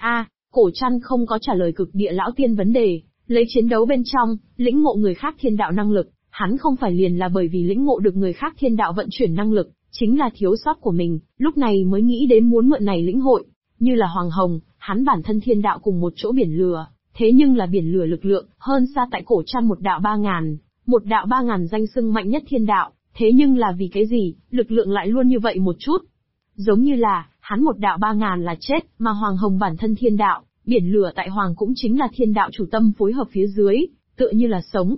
Cổ Trăn không có trả lời Cực Địa Lão Tiên vấn đề, lấy chiến đấu bên trong, lĩnh ngộ người khác thiên đạo năng lực, hắn không phải liền là bởi vì lĩnh ngộ được người khác thiên đạo vận chuyển năng lực, chính là thiếu sót của mình, lúc này mới nghĩ đến muốn mượn này lĩnh hội, như là Hoàng Hồng, hắn bản thân thiên đạo cùng một chỗ biển lửa, thế nhưng là biển lửa lực lượng, hơn xa tại Cổ Trăn một đạo 3.000 danh xưng mạnh nhất thiên đạo, thế nhưng là vì cái gì, lực lượng lại luôn như vậy một chút. Giống như là, hắn một đạo 3.000 là chết, mà Hoàng Hồng bản thân thiên đạo, biển lửa tại Hoàng cũng chính là thiên đạo chủ tâm phối hợp phía dưới, tựa như là sống.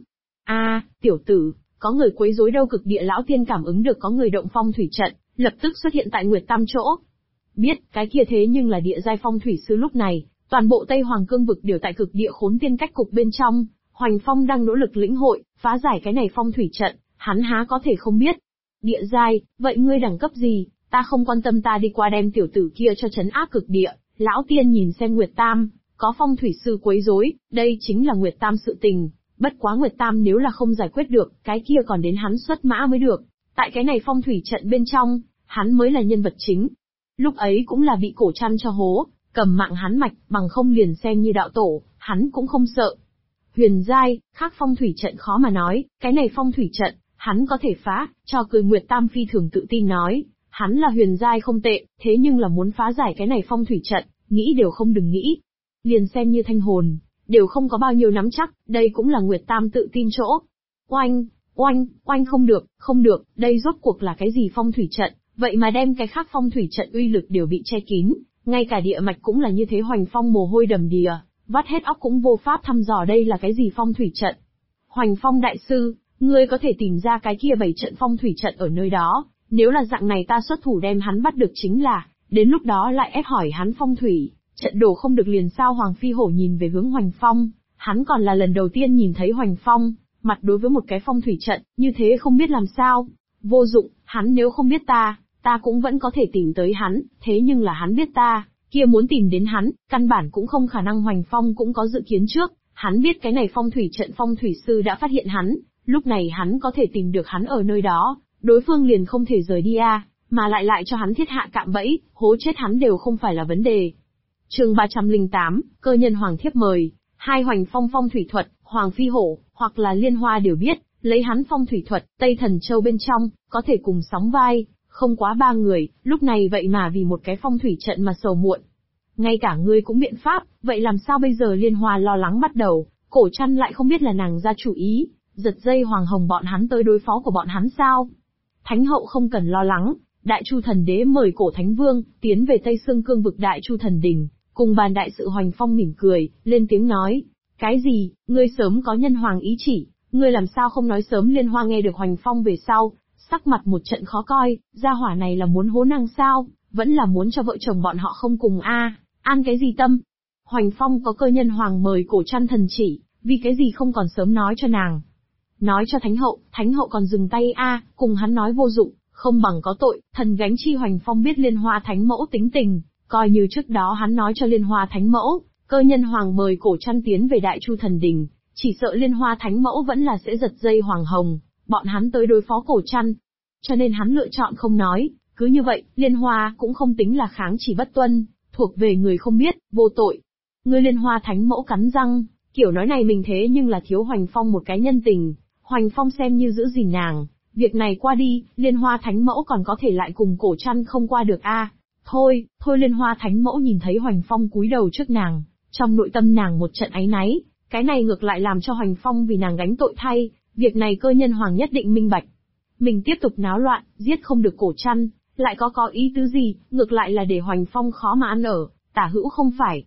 Tiểu tử, có người quấy rối đâu. Cực Địa Lão Tiên cảm ứng được có người động phong thủy trận, lập tức xuất hiện tại Nguyệt Tam chỗ. Biết, cái kia thế nhưng là địa giai phong thủy sư. Lúc này, toàn bộ Tây Hoàng cương vực đều tại Cực Địa Khốn Tiên cách cục bên trong, Hoành Phong đang nỗ lực lĩnh hội, phá giải cái này phong thủy trận, hắn há có thể không biết. Địa giai, vậy ngươi đẳng cấp gì, ta không quan tâm, ta đi qua đem tiểu tử kia cho trấn áp. Cực Địa Lão Tiên nhìn xem Nguyệt Tam, có phong thủy sư quấy rối, đây chính là Nguyệt Tam sự tình, bất quá Nguyệt Tam nếu là không giải quyết được, cái kia còn đến hắn xuất mã mới được. Tại cái này phong thủy trận bên trong, hắn mới là nhân vật chính. Lúc ấy cũng là bị Cổ Trăn cho hố, cầm mạng hắn mạch, bằng không liền xem như đạo tổ, hắn cũng không sợ. Huyền giai, khác phong thủy trận khó mà nói, cái này phong thủy trận, hắn có thể phá, cho cười. Nguyệt Tam phi thường tự tin nói, hắn là huyền giai không tệ, thế nhưng là muốn phá giải cái này phong thủy trận, nghĩ đều không đừng nghĩ. Liền xem như thanh hồn, đều không có bao nhiêu nắm chắc, đây cũng là Nguyệt Tam tự tin chỗ. Oanh, oanh, oanh, không được, đây rốt cuộc là cái gì phong thủy trận, vậy mà đem cái khác phong thủy trận uy lực đều bị che kín, ngay cả địa mạch cũng là như thế. Hoành Phong mồ hôi đầm đìa, vắt hết óc cũng vô pháp thăm dò đây là cái gì phong thủy trận. Hoành Phong đại sư, ngươi có thể tìm ra cái kia 7 trận phong thủy trận ở nơi đó, nếu là dạng này ta xuất thủ đem hắn bắt được chính là, đến lúc đó lại ép hỏi hắn phong thủy trận đồ không được liền sao. Hoàng Phi Hổ nhìn về hướng Hoành Phong, hắn còn là lần đầu tiên nhìn thấy Hoành Phong, mặt đối với một cái phong thủy trận, như thế không biết làm sao. Vô dụng, hắn nếu không biết ta cũng vẫn có thể tìm tới hắn, thế nhưng là hắn biết ta, kia muốn tìm đến hắn, căn bản cũng không khả năng. Hoành Phong cũng có dự kiến trước, hắn biết cái này phong thủy trận phong thủy sư đã phát hiện hắn, lúc này hắn có thể tìm được hắn ở nơi đó, đối phương liền không thể rời đi mà lại cho hắn thiết hạ cạm bẫy, hố chết hắn đều không phải là vấn đề. Chương 308, cơ nhân Hoàng thiếp mời. Hai Hoành Phong phong thủy thuật, Hoàng Phi Hổ, hoặc là Liên Hoa đều biết, lấy hắn phong thủy thuật, Tây Thần Châu bên trong, có thể cùng sóng vai, không quá 3 người, lúc này vậy mà vì một cái phong thủy trận mà sầu muộn. Ngay cả ngươi cũng biện pháp, vậy làm sao bây giờ? Liên Hoa lo lắng bắt đầu, Cổ Trăn lại không biết là nàng ra chủ ý, giật dây Hoàng Hồng bọn hắn tới đối phó của bọn hắn sao? Thánh hậu không cần lo lắng, Đại Chu Thần Đế mời Cổ Thánh Vương tiến về Tây Xương Cương vực Đại Chu Thần Đình, cùng bàn đại sự. Hoành Phong mỉm cười, lên tiếng nói, cái gì, ngươi sớm có nhân hoàng ý chỉ, ngươi làm sao không nói sớm? Liên Hoa nghe được Hoành Phong về sau, sắc mặt một trận khó coi, gia hỏa này là muốn hố nàng sao, vẫn là muốn cho vợ chồng bọn họ không cùng an cái gì tâm? Hoành Phong có cơ nhân hoàng mời Cổ Trăn thần chỉ, vì cái gì không còn sớm nói cho nàng? Nói cho Thánh hậu còn dừng tay cùng hắn nói vô dụng, không bằng có tội, thần gánh chi. Hoành Phong biết Liên Hoa Thánh mẫu tính tình, coi như trước đó hắn nói cho Liên Hoa Thánh mẫu, cơ nhân hoàng mời Cổ Trăn tiến về Đại Chu Thần Đình, chỉ sợ Liên Hoa Thánh mẫu vẫn là sẽ giật dây Hoàng Hồng, bọn hắn tới đối phó Cổ Trăn. Cho nên hắn lựa chọn không nói, cứ như vậy, Liên Hoa cũng không tính là kháng chỉ bất tuân, thuộc về người không biết, vô tội. Ngươi Liên Hoa Thánh mẫu cắn răng, kiểu nói này mình thế nhưng là thiếu Hoành Phong một cái nhân tình, Hoành Phong xem như giữ gìn nàng, việc này qua đi, Liên Hoa Thánh mẫu còn có thể lại cùng Cổ Trăn không qua được Thôi, Liên Hoa Thánh mẫu nhìn thấy Hoành Phong cúi đầu trước nàng, trong nội tâm nàng một trận áy náy, cái này ngược lại làm cho Hoành Phong vì nàng gánh tội thay, việc này cơ nhân hoàng nhất định minh bạch. Mình tiếp tục náo loạn, giết không được Cổ Trăn, lại có ý tứ gì, ngược lại là để Hoành Phong khó mà ăn ở, tả hữu không phải.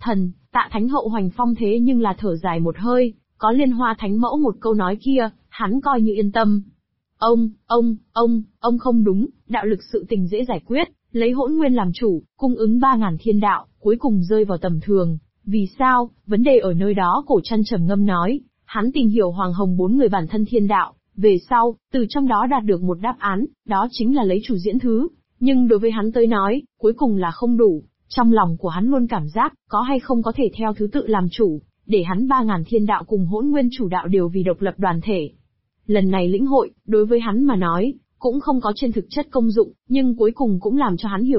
Tạ Thánh hậu. Hoành Phong thế nhưng là thở dài một hơi, có Liên Hoa Thánh mẫu một câu nói kia, hắn coi như yên tâm. Ông không đúng, đạo lực sự tình dễ giải quyết, lấy Hỗn Nguyên làm chủ, cung ứng 3.000 thiên đạo, cuối cùng rơi vào tầm thường. Vì sao? Vấn đề ở nơi đó. Cổ Trăn trầm ngâm nói, hắn tìm hiểu Hoàng Hồng 4 người bản thân thiên đạo, về sau, từ trong đó đạt được một đáp án, đó chính là lấy chủ diễn thứ, nhưng đối với hắn tới nói, cuối cùng là không đủ, trong lòng của hắn luôn cảm giác, có hay không có thể theo thứ tự làm chủ, để hắn 3.000 thiên đạo cùng Hỗn Nguyên chủ đạo đều vì độc lập đoàn thể. Lần này lĩnh hội, đối với hắn mà nói, cũng không có trên thực chất công dụng, nhưng cuối cùng cũng làm cho hắn hiểu được,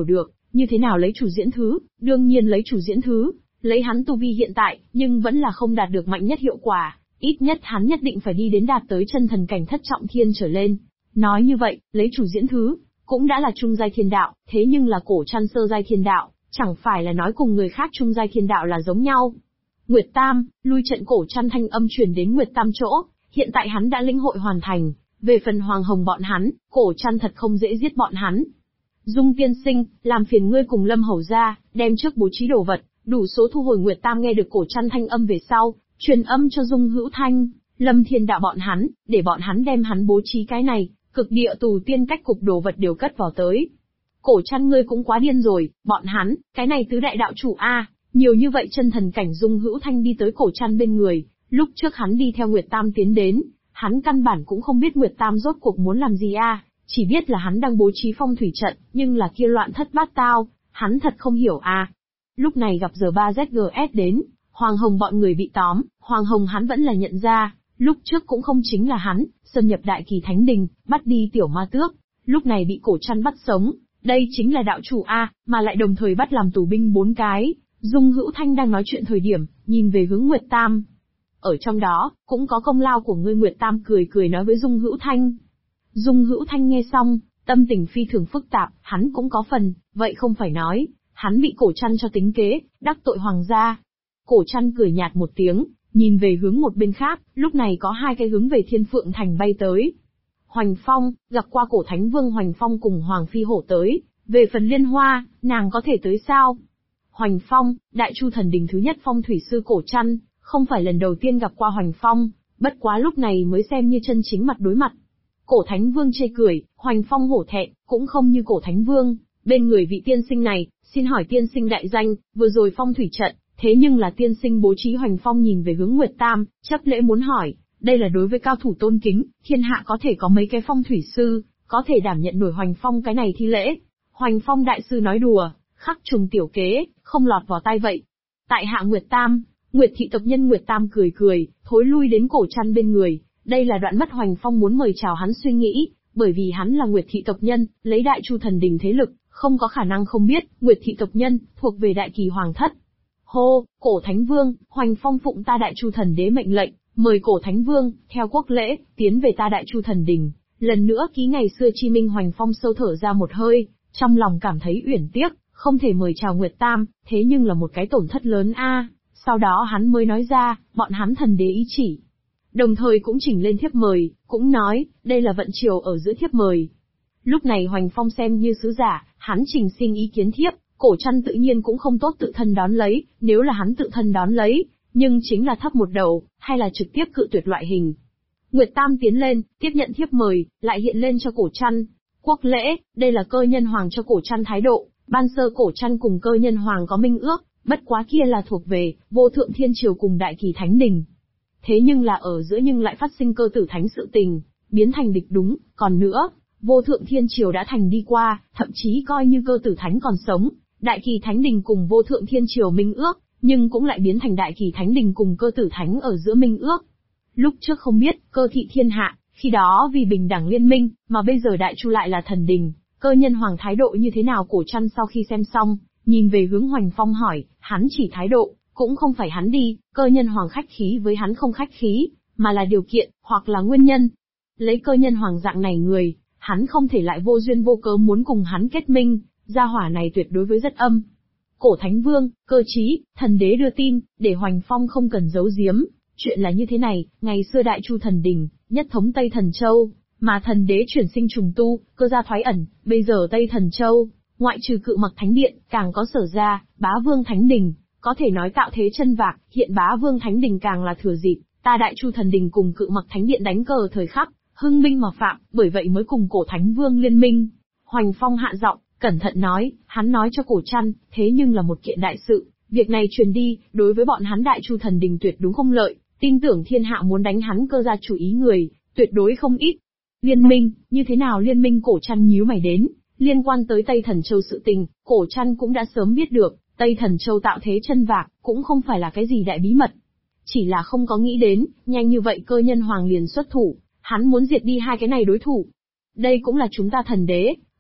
Như thế nào lấy chủ diễn thứ, đương nhiên lấy chủ diễn thứ, lấy hắn tu vi hiện tại, nhưng vẫn là không đạt được mạnh nhất hiệu quả, ít nhất hắn nhất định phải đi đến đạt tới chân thần cảnh thất trọng thiên trở lên. Nói như vậy, lấy chủ diễn thứ, cũng đã là trung giai thiên đạo, thế nhưng là cổ trăn sơ giai thiên đạo, chẳng phải là nói cùng người khác trung giai thiên đạo là giống nhau. Nguyệt Tam, lui trận cổ trăn thanh âm truyền đến Nguyệt Tam chỗ, hiện tại hắn đã lĩnh hội hoàn thành, về phần Hoàng Hồng bọn hắn, cổ trăn thật không dễ giết bọn hắn. Dung tiên sinh, làm phiền ngươi cùng Lâm Hầu ra, đem trước bố trí đồ vật, đủ số thu hồi. Nguyệt Tam nghe được cổ trăn thanh âm về sau, truyền âm cho Dung Hữu Thanh, Lâm Thiên Đạo bọn hắn, để bọn hắn đem hắn bố trí cái này, cực địa tù tiên cách cục đồ vật đều cất vào tới. Cổ trăn ngươi cũng quá điên rồi, bọn hắn, cái này tứ đại đạo chủ a, nhiều như vậy chân thần cảnh. Dung Hữu Thanh đi tới cổ trăn bên người, lúc trước hắn đi theo Nguyệt Tam tiến đến, hắn căn bản cũng không biết Nguyệt Tam rốt cuộc muốn làm gì a, chỉ biết là hắn đang bố trí phong thủy trận, nhưng là kia loạn thất bát tao, hắn thật không hiểu a. Lúc này gặp giờ 3ZGS đến, Hoàng Hồng bọn người bị tóm, Hoàng Hồng hắn vẫn là nhận ra, lúc trước cũng không chính là hắn, xâm nhập Đại Kỳ Thánh Đình, bắt đi tiểu ma tước, lúc này bị cổ trăn bắt sống, đây chính là đạo chủ a, mà lại đồng thời bắt làm tù binh 4 cái. Dung Hữu Thanh đang nói chuyện thời điểm, nhìn về hướng Nguyệt Tam. Ở trong đó, cũng có công lao của ngươi. Nguyệt Tam cười cười nói với Dung Hữu Thanh. Dung Hữu Thanh nghe xong, tâm tình phi thường phức tạp, hắn cũng có phần, vậy không phải nói, hắn bị cổ trăn cho tính kế, đắc tội hoàng gia. Cổ trăn cười nhạt một tiếng, nhìn về hướng một bên khác, lúc này có 2 cái hướng về Thiên Phượng Thành bay tới. Hoành Phong, gặp qua cổ thánh vương Hoành Phong cùng Hoàng Phi Hổ tới, về phần Liên Hoa, nàng có thể tới sao? Hoành Phong, Đại Chu Thần Đình thứ nhất phong thủy sư cổ trăn, không phải lần đầu tiên gặp qua Hoành Phong, bất quá lúc này mới xem như chân chính mặt đối mặt. Cổ Thánh Vương chê cười, Hoành Phong hổ thẹn, cũng không như cổ Thánh Vương, bên người vị tiên sinh này, xin hỏi tiên sinh đại danh, vừa rồi phong thủy trận, thế nhưng là tiên sinh bố trí. Hoành Phong nhìn về hướng Nguyệt Tam, chấp lễ muốn hỏi, đây là đối với cao thủ tôn kính, thiên hạ có thể có mấy cái phong thủy sư, có thể đảm nhận nổi Hoành Phong cái này thi lễ. Hoành Phong đại sư nói đùa, khắc trùng tiểu kế, không lọt vào tai vậy. Tại hạ Nguyệt Tam, Nguyệt thị tộc nhân. Nguyệt Tam cười cười, thối lui đến cổ trăn bên người. Đây là đoạn mất Hoành Phong muốn mời chào hắn suy nghĩ, bởi vì hắn là Nguyệt thị tộc nhân, lấy Đại Chu Thần Đình thế lực, không có khả năng không biết, Nguyệt thị tộc nhân, thuộc về Đại Kỳ Hoàng thất. Hô, cổ Thánh Vương, Hoành Phong phụng ta Đại Chu Thần Đế mệnh lệnh, mời cổ Thánh Vương, theo quốc lễ, tiến về ta Đại Chu Thần Đình. Lần nữa ký ngày xưa chi minh. Hoành Phong sâu thở ra một hơi, trong lòng cảm thấy uyển tiếc, không thể mời chào Nguyệt Tam, thế nhưng là một cái tổn thất lớn a. Sau đó hắn mới nói ra, bọn hắn thần đế ý chỉ. Đồng thời cũng chỉnh lên thiếp mời, cũng nói, đây là vận triều ở giữa thiếp mời. Lúc này Hoành Phong xem như sứ giả, hắn trình xin ý kiến thiếp, cổ trăn tự nhiên cũng không tốt tự thân đón lấy, nếu là hắn tự thân đón lấy, nhưng chính là thấp một đầu, hay là trực tiếp cự tuyệt loại hình. Nguyệt Tam tiến lên, tiếp nhận thiếp mời, lại hiện lên cho cổ trăn. Quốc lễ, đây là Cơ Nhân Hoàng cho cổ trăn thái độ, ban sơ cổ trăn cùng Cơ Nhân Hoàng có minh ước, bất quá kia là thuộc về Vô Thượng Thiên Triều cùng Đại Kỳ Thánh Đình. Thế nhưng là ở giữa nhưng lại phát sinh Cơ Tử Thánh sự tình, biến thành địch đúng, còn nữa, Vô Thượng Thiên Triều đã thành đi qua, thậm chí coi như Cơ Tử Thánh còn sống, Đại Kỳ Thánh Đình cùng Vô Thượng Thiên Triều minh ước, nhưng cũng lại biến thành Đại Kỳ Thánh Đình cùng Cơ Tử Thánh ở giữa minh ước. Lúc trước không biết, Cơ thị thiên hạ, khi đó vì bình đẳng liên minh, mà bây giờ Đại Chu lại là thần đình, Cơ Nhân Hoàng thái độ như thế nào? Cổ trăn sau khi xem xong, nhìn về hướng Hoành Phong hỏi, hắn chỉ thái độ, cũng không phải hắn đi, Cơ Nhân Hoàng khách khí với hắn không khách khí, mà là điều kiện, hoặc là nguyên nhân. Lấy Cơ Nhân Hoàng dạng này người, hắn không thể lại vô duyên vô cớ muốn cùng hắn kết minh, gia hỏa này tuyệt đối với rất âm. Cổ Thánh Vương, Cơ Chí, thần đế đưa tin, để Hoành Phong không cần giấu giếm. Chuyện là như thế này, ngày xưa Đại Chu Thần Đình, nhất thống Tây Thần Châu, mà thần đế chuyển sinh trùng tu, cơ gia thoái ẩn, bây giờ Tây Thần Châu, ngoại trừ Cự Mặc Thánh Điện, càng có Sở Gia, Bá Vương Thánh Đình, có thể nói tạo thế chân vạc, hiện Bá Vương Thánh Đình càng là thừa dịp, ta Đại Chu Thần Đình cùng Cự Mặc Thánh Điện đánh cờ thời khắc, hưng minh mà phạm, bởi vậy mới cùng cổ Thánh Vương liên minh. Hoành Phong hạ giọng, cẩn thận nói, hắn nói cho cổ trăn, thế nhưng là một kiện đại sự, việc này truyền đi, đối với bọn hắn Đại Chu Thần Đình tuyệt đúng không lợi. Tin tưởng thiên hạ muốn đánh hắn Cơ gia chủ ý người, tuyệt đối không ít. Liên minh, như thế nào liên minh? Cổ trăn nhíu mày đến, liên quan tới Tây Thần Châu sự tình, cổ trăn cũng đã sớm biết được, Tây Thần Châu tạo thế chân vạc, cũng không phải là cái gì đại bí mật. Chỉ là không có nghĩ đến, nhanh như vậy Cơ Nhân Hoàng liền xuất thủ, hắn muốn diệt đi 2 cái này đối thủ. Đây cũng là chúng ta thần đế,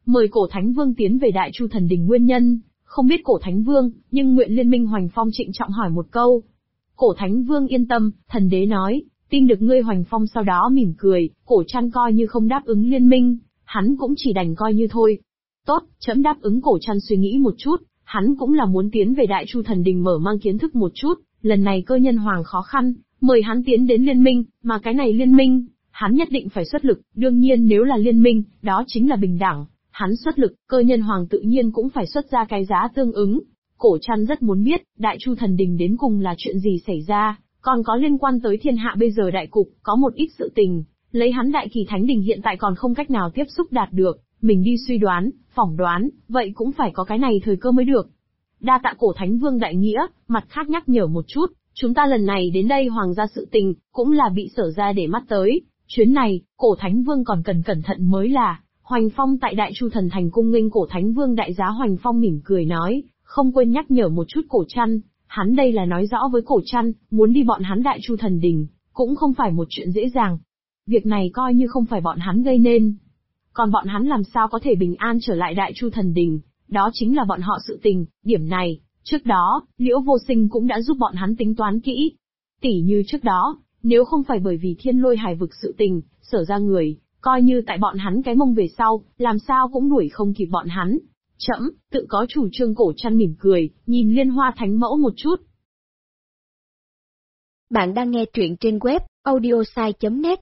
mời cổ Thánh Vương tiến về Đại Chu Thần Đình nguyên nhân, không biết cổ Thánh Vương, nhưng nguyện Liên minh Hoành Phong trịnh trọng hỏi một câu. Cổ Thánh Vương yên tâm, thần đế nói, tin được ngươi. Hoành Phong sau đó mỉm cười, cổ Trăn coi như không đáp ứng liên minh, hắn cũng chỉ đành coi như thôi. Tốt, trẫm đáp ứng. Cổ Trăn suy nghĩ một chút, hắn cũng là muốn tiến về Đại Chu Thần Đình mở mang kiến thức một chút, lần này Cơ Nhân Hoàng khó khăn, mời hắn tiến đến liên minh, mà cái này liên minh, hắn nhất định phải xuất lực, đương nhiên nếu là liên minh, đó chính là bình đẳng, hắn xuất lực, Cơ Nhân Hoàng tự nhiên cũng phải xuất ra cái giá tương ứng. Cổ Trăn rất muốn biết, Đại Chu Thần Đình đến cùng là chuyện gì xảy ra, còn có liên quan tới thiên hạ bây giờ đại cục, có một ít sự tình, lấy hắn Đại Kỳ Thánh Đình hiện tại còn không cách nào tiếp xúc đạt được, mình đi suy đoán, phỏng đoán, vậy cũng phải có cái này thời cơ mới được. Đa tạ cổ Thánh Vương đại nghĩa, mặt khác nhắc nhở một chút, chúng ta lần này đến đây hoàng gia sự tình, cũng là bị Sở gia để mắt tới, chuyến này, cổ Thánh Vương còn cần cẩn thận mới là. Hoành Phong tại Đại Chu Thần Thành cung nghênh cổ Thánh Vương đại giá. Hoành Phong mỉm cười nói, không quên nhắc nhở một chút cổ Trăn, hắn đây là nói rõ với cổ Trăn, muốn đi bọn hắn Đại Chu Thần Đình, cũng không phải một chuyện dễ dàng. Việc này coi như không phải bọn hắn gây nên. Còn bọn hắn làm sao có thể bình an trở lại Đại Chu Thần Đình, đó chính là bọn họ sự tình, điểm này, trước đó, Liễu Vô Sinh cũng đã giúp bọn hắn tính toán kỹ. Tỉ như trước đó, nếu không phải bởi vì Thiên Lôi Hải vực sự tình, Sở ra người, coi như tại bọn hắn cái mông về sau, làm sao cũng đuổi không kịp bọn hắn. Trẫm, tự có chủ trương. Cổ Trăn mỉm cười, nhìn Liên Hoa Thánh Mẫu một chút. Bạn đang nghe truyện trên web, audiosai.net.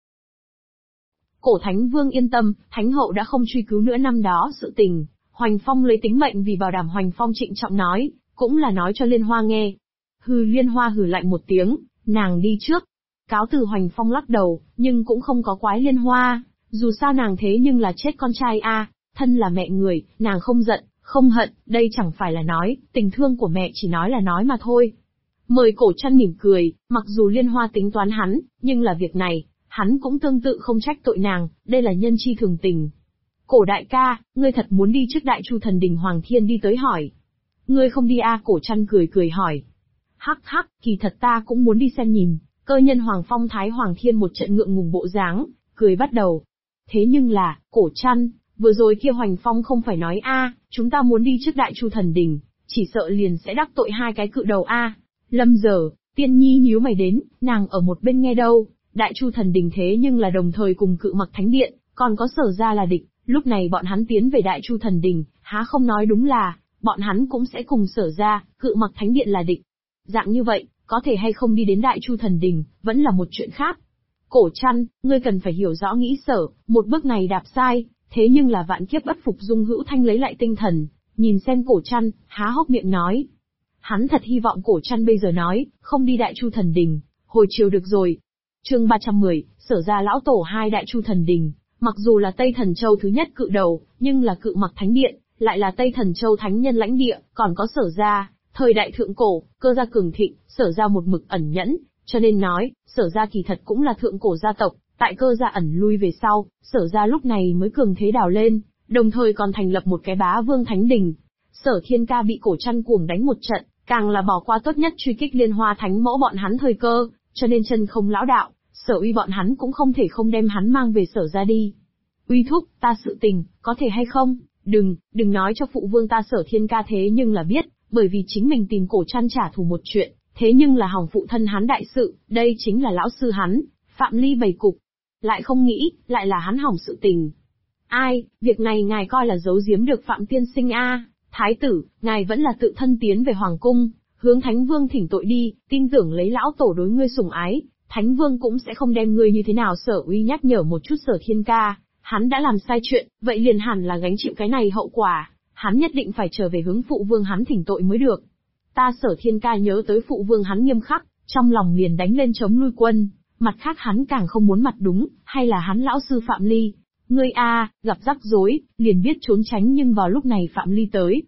Cổ Thánh Vương yên tâm, Thánh Hậu đã không truy cứu nữa năm đó sự tình. Hoành Phong lấy tính mệnh vì bảo đảm. Hoành Phong trịnh trọng nói, cũng là nói cho Liên Hoa nghe. Hừ. Liên Hoa hừ lạnh một tiếng, nàng đi trước. Cáo từ. Hoành Phong lắc đầu, nhưng cũng không có quái Liên Hoa, dù sao nàng thế nhưng là chết con trai a, thân là mẹ người, nàng không giận, không hận, đây chẳng phải là nói, tình thương của mẹ chỉ nói là nói mà thôi. Mời cổ Trăn mỉm cười, mặc dù Liên Hoa tính toán hắn, nhưng là việc này, hắn cũng tương tự không trách tội nàng, đây là nhân chi thường tình. Cổ đại ca, ngươi thật muốn đi trước Đại Chu Thần Đình? Hoàng Thiên đi tới hỏi. Ngươi không đi a? Cổ Trăn cười cười hỏi. Hắc hắc, kỳ thật ta cũng muốn đi xem nhìn. Cơ Nhân Hoàng phong thái Hoàng Thiên một trận ngượng ngùng bộ dáng, cười bắt đầu. Thế nhưng là, cổ Trăn, vừa rồi kia Hoành Phong không phải nói a, chúng ta muốn đi trước Đại Chu Thần Đình, chỉ sợ liền sẽ đắc tội hai cái cự đầu a. Lâm giờ, Tiên Nhi nhíu mày đến, nàng ở một bên nghe đâu, Đại Chu Thần Đình thế nhưng là đồng thời cùng Cự Mặc Thánh Điện, còn có Sở gia là địch, lúc này bọn hắn tiến về Đại Chu Thần Đình, há không nói đúng là, bọn hắn cũng sẽ cùng Sở gia, Cự Mặc Thánh Điện là địch. Dạng như vậy, có thể hay không đi đến Đại Chu Thần Đình, vẫn là một chuyện khác. Cổ Trăn, ngươi cần phải hiểu rõ nghĩ Sở, một bước này đạp sai, thế nhưng là vạn kiếp bất phục. Dung Hữu Thanh lấy lại tinh thần, nhìn xem Cổ Trăn, há hốc miệng nói. Hắn thật hy vọng Cổ Trăn bây giờ nói, không đi Đại Chu Thần Đình, hồi chiều được rồi. Chương 310, Sở gia lão tổ hai Đại Chu Thần Đình, mặc dù là Tây Thần Châu thứ nhất cự đầu, nhưng là Cự Mặc Thánh Điện, lại là Tây Thần Châu thánh nhân lãnh địa, còn có Sở gia, thời đại thượng cổ, Cơ gia cường thịnh, Sở gia một mực ẩn nhẫn, cho nên nói, Sở gia kỳ thật cũng là thượng cổ gia tộc, tại Cơ gia ẩn lui về sau, Sở gia lúc này mới cường thế đào lên, đồng thời còn thành lập một cái Bá Vương Thánh Đình. Sở Thiên Ca bị Cổ Trăn cuồng đánh một trận, càng là bỏ qua tốt nhất truy kích Liên Hoa Thánh Mẫu bọn hắn thời cơ, cho nên chân không lão đạo, Sở Uy bọn hắn cũng không thể không đem hắn mang về Sở gia đi. Uy thúc, ta sự tình, có thể hay không? Đừng nói cho phụ vương ta. Sở Thiên Ca thế nhưng là biết, bởi vì chính mình tìm Cổ Trăn trả thù một chuyện, thế nhưng là hỏng phụ thân hắn đại sự, đây chính là lão sư hắn, Phạm Ly bày cục. Lại không nghĩ, lại là hắn hỏng sự tình. Ai, việc này ngài coi là giấu giếm được Phạm tiên sinh a? Thái tử, ngài vẫn là tự thân tiến về hoàng cung, hướng Thánh Vương thỉnh tội đi, tin tưởng lấy lão tổ đối ngươi sủng ái, Thánh Vương cũng sẽ không đem ngươi như thế nào. Sở Uy nhắc nhở một chút Sở Thiên Ca, hắn đã làm sai chuyện, vậy liền hẳn là gánh chịu cái này hậu quả, hắn nhất định phải trở về hướng phụ vương hắn thỉnh tội mới được. Ta Sở Thiên Ca nhớ tới phụ vương hắn nghiêm khắc, trong lòng liền đánh lên chống lui quân, mặt khác hắn càng không muốn mặt đúng, hay là hắn lão sư Phạm Ly. Ngươi gặp rắc rối, liền biết trốn tránh, nhưng vào lúc này Phạm Ly tới.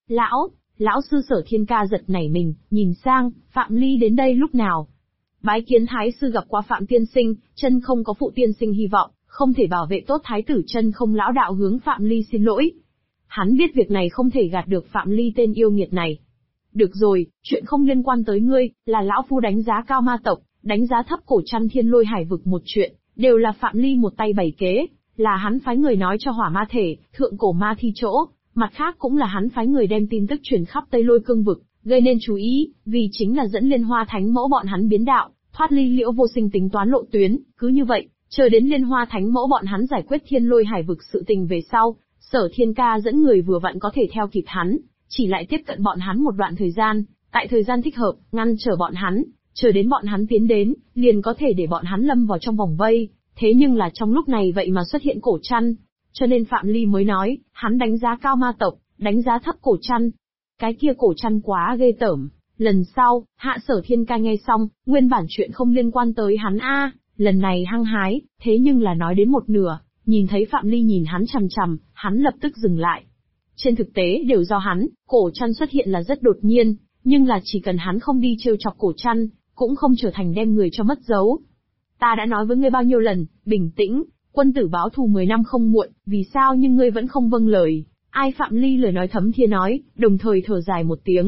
Lão sư. Sở Thiên Ca giật nảy mình, nhìn sang, Phạm Ly đến đây lúc nào? Bái kiến thái sư, gặp qua Phạm tiên sinh, chân không có phụ tiên sinh hy vọng, không thể bảo vệ tốt thái tử. Chân không lão đạo hướng Phạm Ly xin lỗi. Hắn biết việc này không thể gạt được Phạm Ly tên yêu nghiệt này. Được rồi, chuyện không liên quan tới ngươi, là lão phu đánh giá cao ma tộc, đánh giá thấp Cổ Trăn Thiên Lôi Hải vực một chuyện, đều là Phạm Ly một tay bày kế. là hắn phái người nói cho Hỏa Ma Thể, Thượng Cổ Ma Thi chỗ, mặt khác cũng là hắn phái người đem tin tức truyền khắp Tây Lôi Cương vực, gây nên chú ý, vì chính là dẫn Liên Hoa Thánh Mẫu bọn hắn biến đạo, thoát ly Liễu Vô Sinh tính toán lộ tuyến, cứ như vậy, chờ đến Liên Hoa Thánh Mẫu bọn hắn giải quyết Thiên Lôi Hải vực sự tình về sau, Sở Thiên Ca dẫn người vừa vặn có thể theo kịp hắn, chỉ lại tiếp cận bọn hắn một đoạn thời gian, tại thời gian thích hợp, ngăn trở bọn hắn, chờ đến bọn hắn tiến đến, liền có thể để bọn hắn lâm vào trong vòng vây. Thế nhưng là trong lúc này vậy mà xuất hiện Cổ Trăn, cho nên Phạm Ly mới nói, hắn đánh giá cao ma tộc, đánh giá thấp Cổ Trăn. Cái kia Cổ Trăn quá ghê tởm. Lần sau, Hạ Sở Thiên Ca nghe xong, nguyên bản chuyện không liên quan tới hắn lần này hăng hái, thế nhưng là nói đến một nửa, nhìn thấy Phạm Ly nhìn hắn chằm chằm, hắn lập tức dừng lại. Trên thực tế đều do hắn, Cổ Trăn xuất hiện là rất đột nhiên, nhưng là chỉ cần hắn không đi trêu chọc Cổ Trăn, cũng không trở thành đem người cho mất dấu. Ta đã nói với ngươi bao nhiêu lần, bình tĩnh, quân tử báo thù 10 năm không muộn, vì sao nhưng ngươi vẫn không vâng lời. Ai Phạm Ly lời nói thấm thía nói, đồng thời thở dài một tiếng.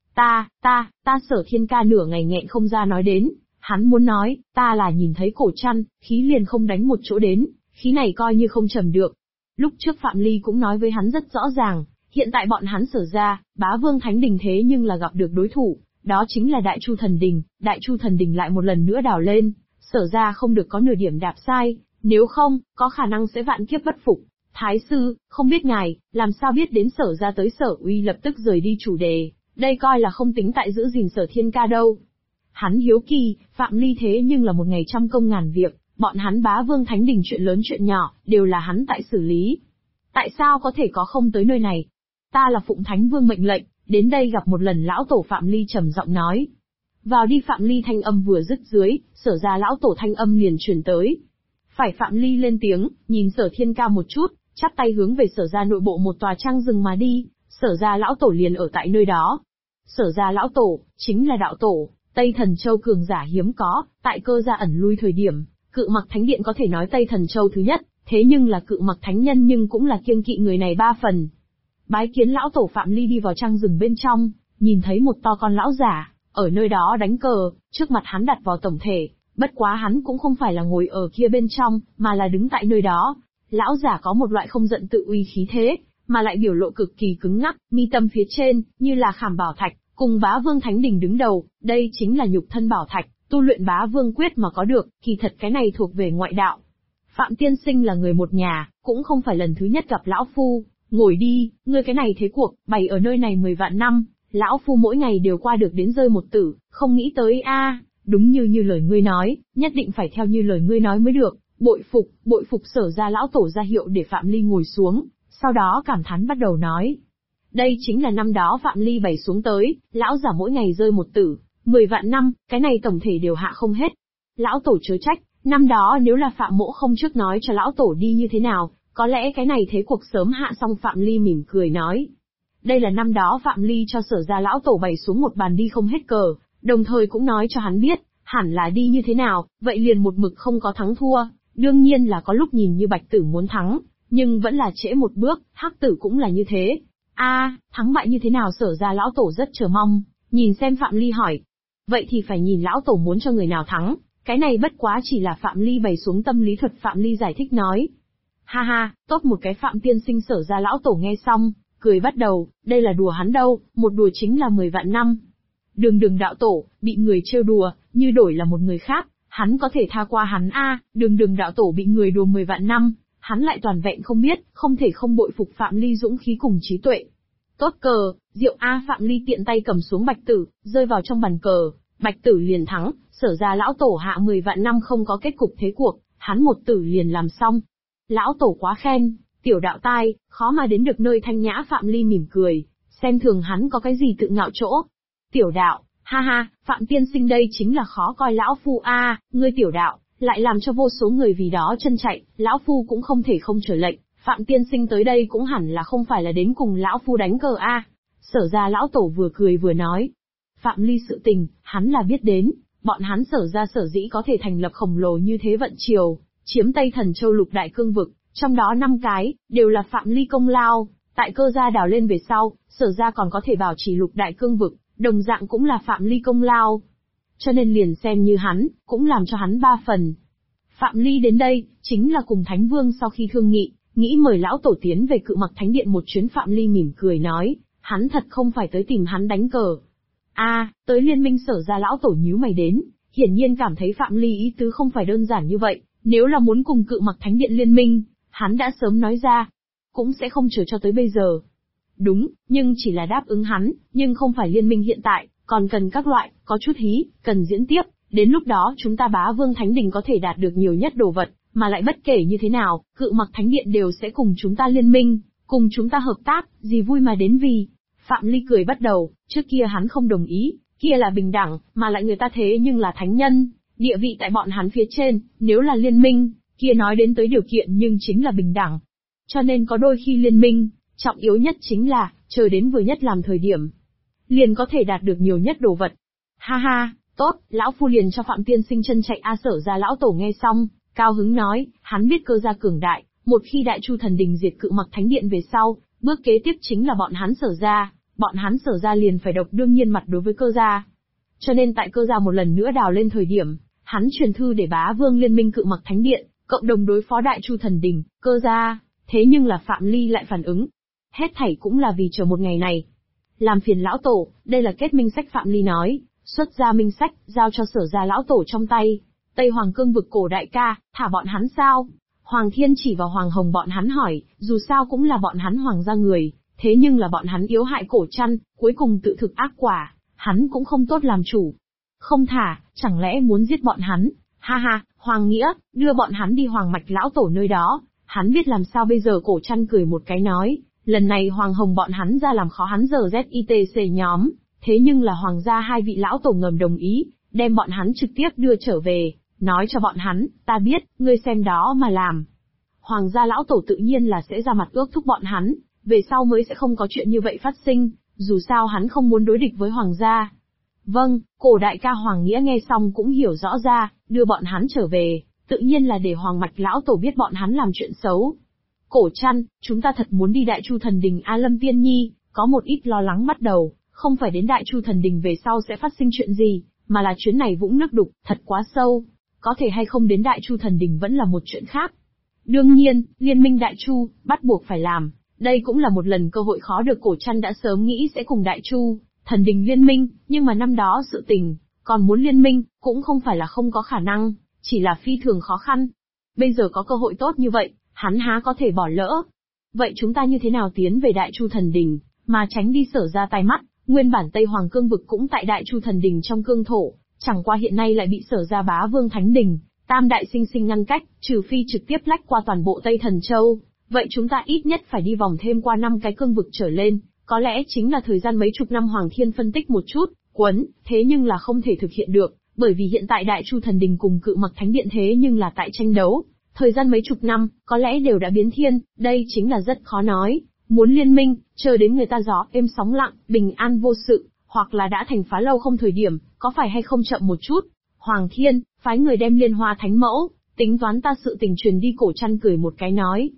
Ta Sở Thiên Ca nửa ngày nghẹn không ra nói đến, hắn muốn nói, ta là nhìn thấy Cổ Trăn, khí liền không đánh một chỗ đến, khí này coi như không trầm được. Lúc trước Phạm Ly cũng nói với hắn rất rõ ràng, hiện tại bọn hắn Sở ra, Bá Vương Thánh Đình thế nhưng là gặp được đối thủ, đó chính là Đại Chu Thần Đình, Đại Chu Thần Đình lại một lần nữa đào lên, Sở ra không được có nửa điểm đạp sai, nếu không, có khả năng sẽ vạn kiếp bất phục. Thái sư, không biết ngài, làm sao biết đến Sở ra tới Sở Uy lập tức rời đi chủ đề, đây coi là không tính tại giữ gìn Sở Thiên Ca đâu. Hắn hiếu kỳ, Phạm Ly thế nhưng là một ngày trăm công ngàn việc, bọn hắn Bá Vương Thánh Đình chuyện lớn chuyện nhỏ, đều là hắn tại xử lý. Tại sao có thể có không tới nơi này? Ta là Phụng Thánh Vương mệnh lệnh, đến đây gặp một lần lão tổ. Phạm Ly trầm giọng nói. Vào đi. Phạm Ly thanh âm vừa dứt dưới, Sở ra lão tổ thanh âm liền truyền tới. Phải. Phạm Ly lên tiếng, nhìn Sở Thiên Ca một chút, chắp tay hướng về Sở ra nội bộ một tòa trang rừng mà đi, Sở ra lão tổ liền ở tại nơi đó. Sở ra lão tổ, chính là đạo tổ, Tây Thần Châu cường giả hiếm có, tại cơ gia ẩn lui thời điểm, Cự Mặc Thánh Điện có thể nói Tây Thần Châu thứ nhất, thế nhưng là Cự Mặc Thánh Nhân nhưng cũng là kiêng kỵ người này 3 phần. Bái kiến lão tổ. Phạm Ly đi vào trang rừng bên trong, nhìn thấy một to con lão giả, ở nơi đó đánh cờ, trước mặt hắn đặt vào tổng thể, bất quá hắn cũng không phải là ngồi ở kia bên trong, mà là đứng tại nơi đó. Lão giả có một loại không giận tự uy khí thế, mà lại biểu lộ cực kỳ cứng ngắc, mi tâm phía trên, như là khảm bảo thạch, cùng Bá Vương Thánh Đình đứng đầu, đây chính là nhục thân bảo thạch, tu luyện Bá Vương quyết mà có được, kỳ thật cái này thuộc về ngoại đạo. Phạm tiên sinh là người một nhà, cũng không phải lần thứ nhất gặp lão phu, ngồi đi, ngươi cái này thế cuộc, bày ở nơi này 10 vạn năm, lão phu mỗi ngày đều qua được đến rơi một tử, không nghĩ tới đúng như lời ngươi nói, nhất định phải theo như lời ngươi nói mới được, bội phục. Sở ra lão tổ ra hiệu để Phạm Ly ngồi xuống, sau đó cảm thán bắt đầu nói. Đây chính là năm đó Phạm Ly bày xuống tới, lão giả mỗi ngày rơi một tử, 10 vạn năm, cái này tổng thể đều hạ không hết. Lão tổ chớ trách, năm đó nếu là Phạm mỗ không trước nói cho lão tổ đi như thế nào, có lẽ cái này thế cuộc sớm hạ xong. Phạm Ly mỉm cười nói. Đây là năm đó Phạm Ly cho Sở ra lão tổ bày xuống một bàn đi không hết cờ, đồng thời cũng nói cho hắn biết, hẳn là đi như thế nào, vậy liền một mực không có thắng thua, đương nhiên là có lúc nhìn như Bạch Tử muốn thắng, nhưng vẫn là trễ một bước, Hắc Tử cũng là như thế. Thắng bại như thế nào? Sở ra lão tổ rất chờ mong, nhìn xem Phạm Ly hỏi. Vậy thì phải nhìn lão tổ muốn cho người nào thắng, cái này bất quá chỉ là Phạm Ly bày xuống tâm lý thuật. Phạm Ly giải thích nói. Ha, tốt một cái Phạm tiên sinh. Sở ra lão tổ nghe xong, cười bắt đầu, đây là đùa hắn đâu, một đùa chính là 10 vạn năm. Đường đạo tổ, bị người trêu đùa, như đổi là một người khác, hắn có thể tha qua hắn đường đạo tổ bị người đùa 10 vạn năm, hắn lại toàn vẹn không biết, không thể không bội phục Phạm Ly dũng khí cùng trí tuệ. Tốt cờ, diệu Phạm Ly tiện tay cầm xuống Bạch Tử, rơi vào trong bàn cờ, Bạch Tử liền thắng. Sở ra lão tổ hạ 10 vạn năm không có kết cục thế cuộc, hắn một tử liền làm xong. Lão tổ quá khen, tiểu đạo tai, khó mà đến được nơi thanh nhã. Phạm Ly mỉm cười, xem thường hắn có cái gì tự ngạo chỗ. Tiểu đạo, ha, Phạm tiên sinh đây chính là khó coi lão phu ngươi tiểu đạo, lại làm cho vô số người vì đó chân chạy, lão phu cũng không thể không trở lệnh. Phạm tiên sinh tới đây cũng hẳn là không phải là đến cùng lão phu đánh cờ Sở ra lão tổ vừa cười vừa nói. Phạm Ly sự tình, hắn là biết đến, bọn hắn Sở ra sở dĩ có thể thành lập khổng lồ như thế vận triều, chiếm Tây Thần Châu lục đại cương vực, trong đó 5 cái, đều là Phạm Ly công lao. Tại cơ gia đào lên về sau, Sở ra còn có thể bảo trì lục đại cương vực, đồng dạng cũng là Phạm Ly công lao. Cho nên liền xem như hắn, cũng làm cho hắn 3 phần. Phạm Ly đến đây, chính là cùng Thánh Vương sau khi thương nghị, nghĩ mời lão tổ tiến về Cự Mặc Thánh Điện một chuyến. Phạm Ly mỉm cười nói, hắn thật không phải tới tìm hắn đánh cờ. Tới liên minh Sở Gia. Lão tổ nhíu mày đến, hiển nhiên cảm thấy Phạm Ly ý tứ không phải đơn giản như vậy, nếu là muốn cùng Cự Mặc Thánh Điện liên minh, hắn đã sớm nói ra, cũng sẽ không chờ cho tới bây giờ. Đúng, nhưng chỉ là đáp ứng hắn, nhưng không phải liên minh hiện tại, còn cần các loại, có chút hí, cần diễn tiếp, đến lúc đó chúng ta Bá Vương Thánh Đình có thể đạt được nhiều nhất đồ vật, mà lại bất kể như thế nào, Cự Mặc Thánh Điện đều sẽ cùng chúng ta liên minh, cùng chúng ta hợp tác, gì vui mà đến vì. Phạm Ly cười bắt đầu, trước kia hắn không đồng ý, kia là bình đẳng, mà lại người ta thế nhưng là thánh nhân, địa vị tại bọn hắn phía trên, nếu là liên minh, kia nói đến tới điều kiện nhưng chính là bình đẳng. Cho nên có đôi khi liên minh, trọng yếu nhất chính là, chờ đến vừa nhất làm thời điểm, liền có thể đạt được nhiều nhất đồ vật. Ha ha, tốt, lão phu liền cho Phạm tiên sinh chân chạy. Sở Gia lão tổ nghe xong, cao hứng nói, hắn biết Cơ gia cường đại, một khi Đại Chu Thần Đình diệt Cự Mặc Thánh Điện về sau, bước kế tiếp chính là bọn hắn Sở Gia liền phải độc đương nhiên mặt đối với Cơ gia. Cho nên tại Cơ gia một lần nữa đào lên thời điểm, hắn truyền thư để Bá Vương liên minh Cự Mặc Thánh Điện, cộng đồng đối phó Đại Chu Thần Đình, Cơ gia. Thế nhưng là Phạm Ly lại phản ứng. Hết thảy cũng là vì chờ một ngày này. Làm phiền lão tổ, đây là kết minh sách. Phạm Ly nói, xuất ra minh sách, giao cho Sở Gia lão tổ trong tay. Tây Hoàng Cương vực cổ đại ca, thả bọn hắn sao? Hoàng Thiên chỉ vào Hoàng Hồng bọn hắn hỏi, dù sao cũng là bọn hắn Hoàng gia người, thế nhưng là bọn hắn yếu hại Cổ Trăn, cuối cùng tự thực ác quả, hắn cũng không tốt làm chủ. Không thả, chẳng lẽ muốn giết bọn hắn? Ha ha, Hoàng Nghĩa, đưa bọn hắn đi Hoàng Mạch lão tổ nơi đó, hắn biết làm sao bây giờ. Cổ Trăn cười một cái nói, lần này Hoàng Hồng bọn hắn ra làm khó hắn giờ ZITC nhóm, thế nhưng là Hoàng gia hai vị lão tổ ngầm đồng ý, đem bọn hắn trực tiếp đưa trở về, nói cho bọn hắn, ta biết, ngươi xem đó mà làm. Hoàng gia lão tổ tự nhiên là sẽ ra mặt ước thúc bọn hắn, về sau mới sẽ không có chuyện như vậy phát sinh, dù sao hắn không muốn đối địch với Hoàng gia. Vâng, cổ đại ca. Hoàng Nghĩa nghe xong cũng hiểu rõ ra, đưa bọn hắn trở về, tự nhiên là để Hoàng Mạch lão tổ biết bọn hắn làm chuyện xấu. Cổ Trăn, chúng ta thật muốn đi Đại Chu Thần Đình. Lâm Tiên Nhi có một ít lo lắng bắt đầu, không phải đến Đại Chu Thần Đình về sau sẽ phát sinh chuyện gì, mà là chuyến này vũng nước đục, thật quá sâu, có thể hay không đến Đại Chu Thần Đình vẫn là một chuyện khác. Đương nhiên, liên minh Đại Chu, bắt buộc phải làm, đây cũng là một lần cơ hội khó được. Cổ Trăn đã sớm nghĩ sẽ cùng Đại Chu Thần Đình liên minh, nhưng mà năm đó sự tình, còn muốn liên minh, cũng không phải là không có khả năng, chỉ là phi thường khó khăn. Bây giờ có cơ hội tốt như vậy, hắn há có thể bỏ lỡ. Vậy chúng ta như thế nào tiến về Đại Chu Thần Đình, mà tránh đi Sở Gia tai mắt? Nguyên bản Tây Hoàng Cương vực cũng tại Đại Chu Thần Đình trong cương thổ, chẳng qua hiện nay lại bị Sở Gia Bá Vương Thánh Đình, Tam Đại sinh sinh ngăn cách, trừ phi trực tiếp lách qua toàn bộ Tây Thần Châu. Vậy chúng ta ít nhất phải đi vòng thêm qua 5 cái cương vực trở lên, có lẽ chính là thời gian mấy chục năm. Hoàng Thiên phân tích một chút, thế nhưng là không thể thực hiện được, bởi vì hiện tại Đại Chu Thần Đình cùng Cự Mặc Thánh Điện thế nhưng là tại tranh đấu. Thời gian mấy chục năm, có lẽ đều đã biến thiên, đây chính là rất khó nói. Muốn liên minh, chờ đến người ta gió êm sóng lặng, bình an vô sự, hoặc là đã thành phá lâu không thời điểm, có phải hay không chậm một chút? Hoàng Thiên, phái người đem Liên Hoa Thánh Mẫu, tính toán ta sự tình truyền đi. Cổ Trăn cười một cái nói.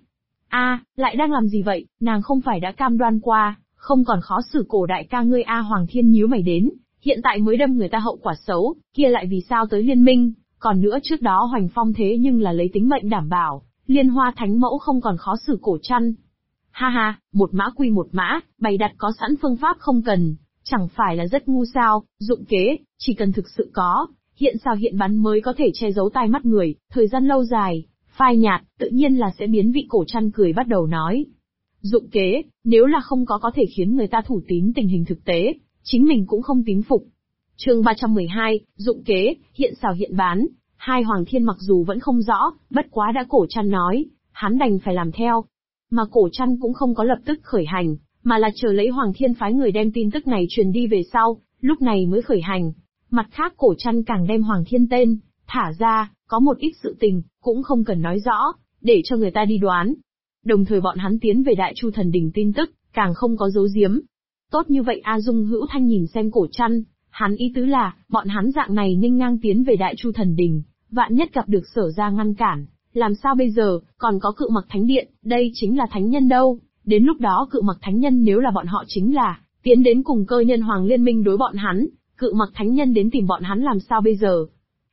Lại đang làm gì vậy, nàng không phải đã cam đoan qua, không còn khó xử cổ đại ca ngươi. Hoàng Thiên nhíu mày đến, hiện tại mới đâm người ta hậu quả xấu, kia lại vì sao tới liên minh? Còn nữa trước đó Hoành Phong thế nhưng là lấy tính mệnh đảm bảo, Liên Hoa Thánh Mẫu không còn khó xử. Cổ Trăn. Ha ha, một mã quy một mã, bày đặt có sẵn phương pháp không cần, chẳng phải là rất ngu sao? Dụng kế, chỉ cần thực sự có, hiện sao hiện bắn mới có thể che giấu tai mắt người, thời gian lâu dài, phai nhạt, tự nhiên là sẽ biến vị. Cổ Trăn cười bắt đầu nói. Dụng kế, nếu là không có thể khiến người ta thủ tín tình hình thực tế, chính mình cũng không tín phục. Chương 312, dụng kế, hiện xào hiện bán. Hai Hoàng Thiên mặc dù vẫn không rõ, bất quá đã Cổ Trăn nói, hắn đành phải làm theo. Mà Cổ Trăn cũng không có lập tức khởi hành, mà là chờ lấy Hoàng Thiên phái người đem tin tức này truyền đi về sau, lúc này mới khởi hành. Mặt khác Cổ Trăn càng đem Hoàng Thiên tên thả ra, có một ít sự tình, cũng không cần nói rõ, để cho người ta đi đoán. Đồng thời bọn hắn tiến về Đại Chu Thần Đình tin tức, càng không có giấu giếm. Tốt như vậy. Dung Hữu Thanh nhìn xem Cổ Trăn, hắn ý tứ là, bọn hắn dạng này nghênh ngang tiến về Đại Chu Thần Đình, vạn nhất gặp được Sở Gia ngăn cản, làm sao bây giờ? Còn có Cự Mặc Thánh Điện, đây chính là thánh nhân đâu, đến lúc đó Cự Mặc Thánh Nhân nếu là bọn họ chính là tiến đến cùng Cơ Nhân Hoàng liên minh đối bọn hắn, Cự Mặc Thánh Nhân đến tìm bọn hắn làm sao bây giờ?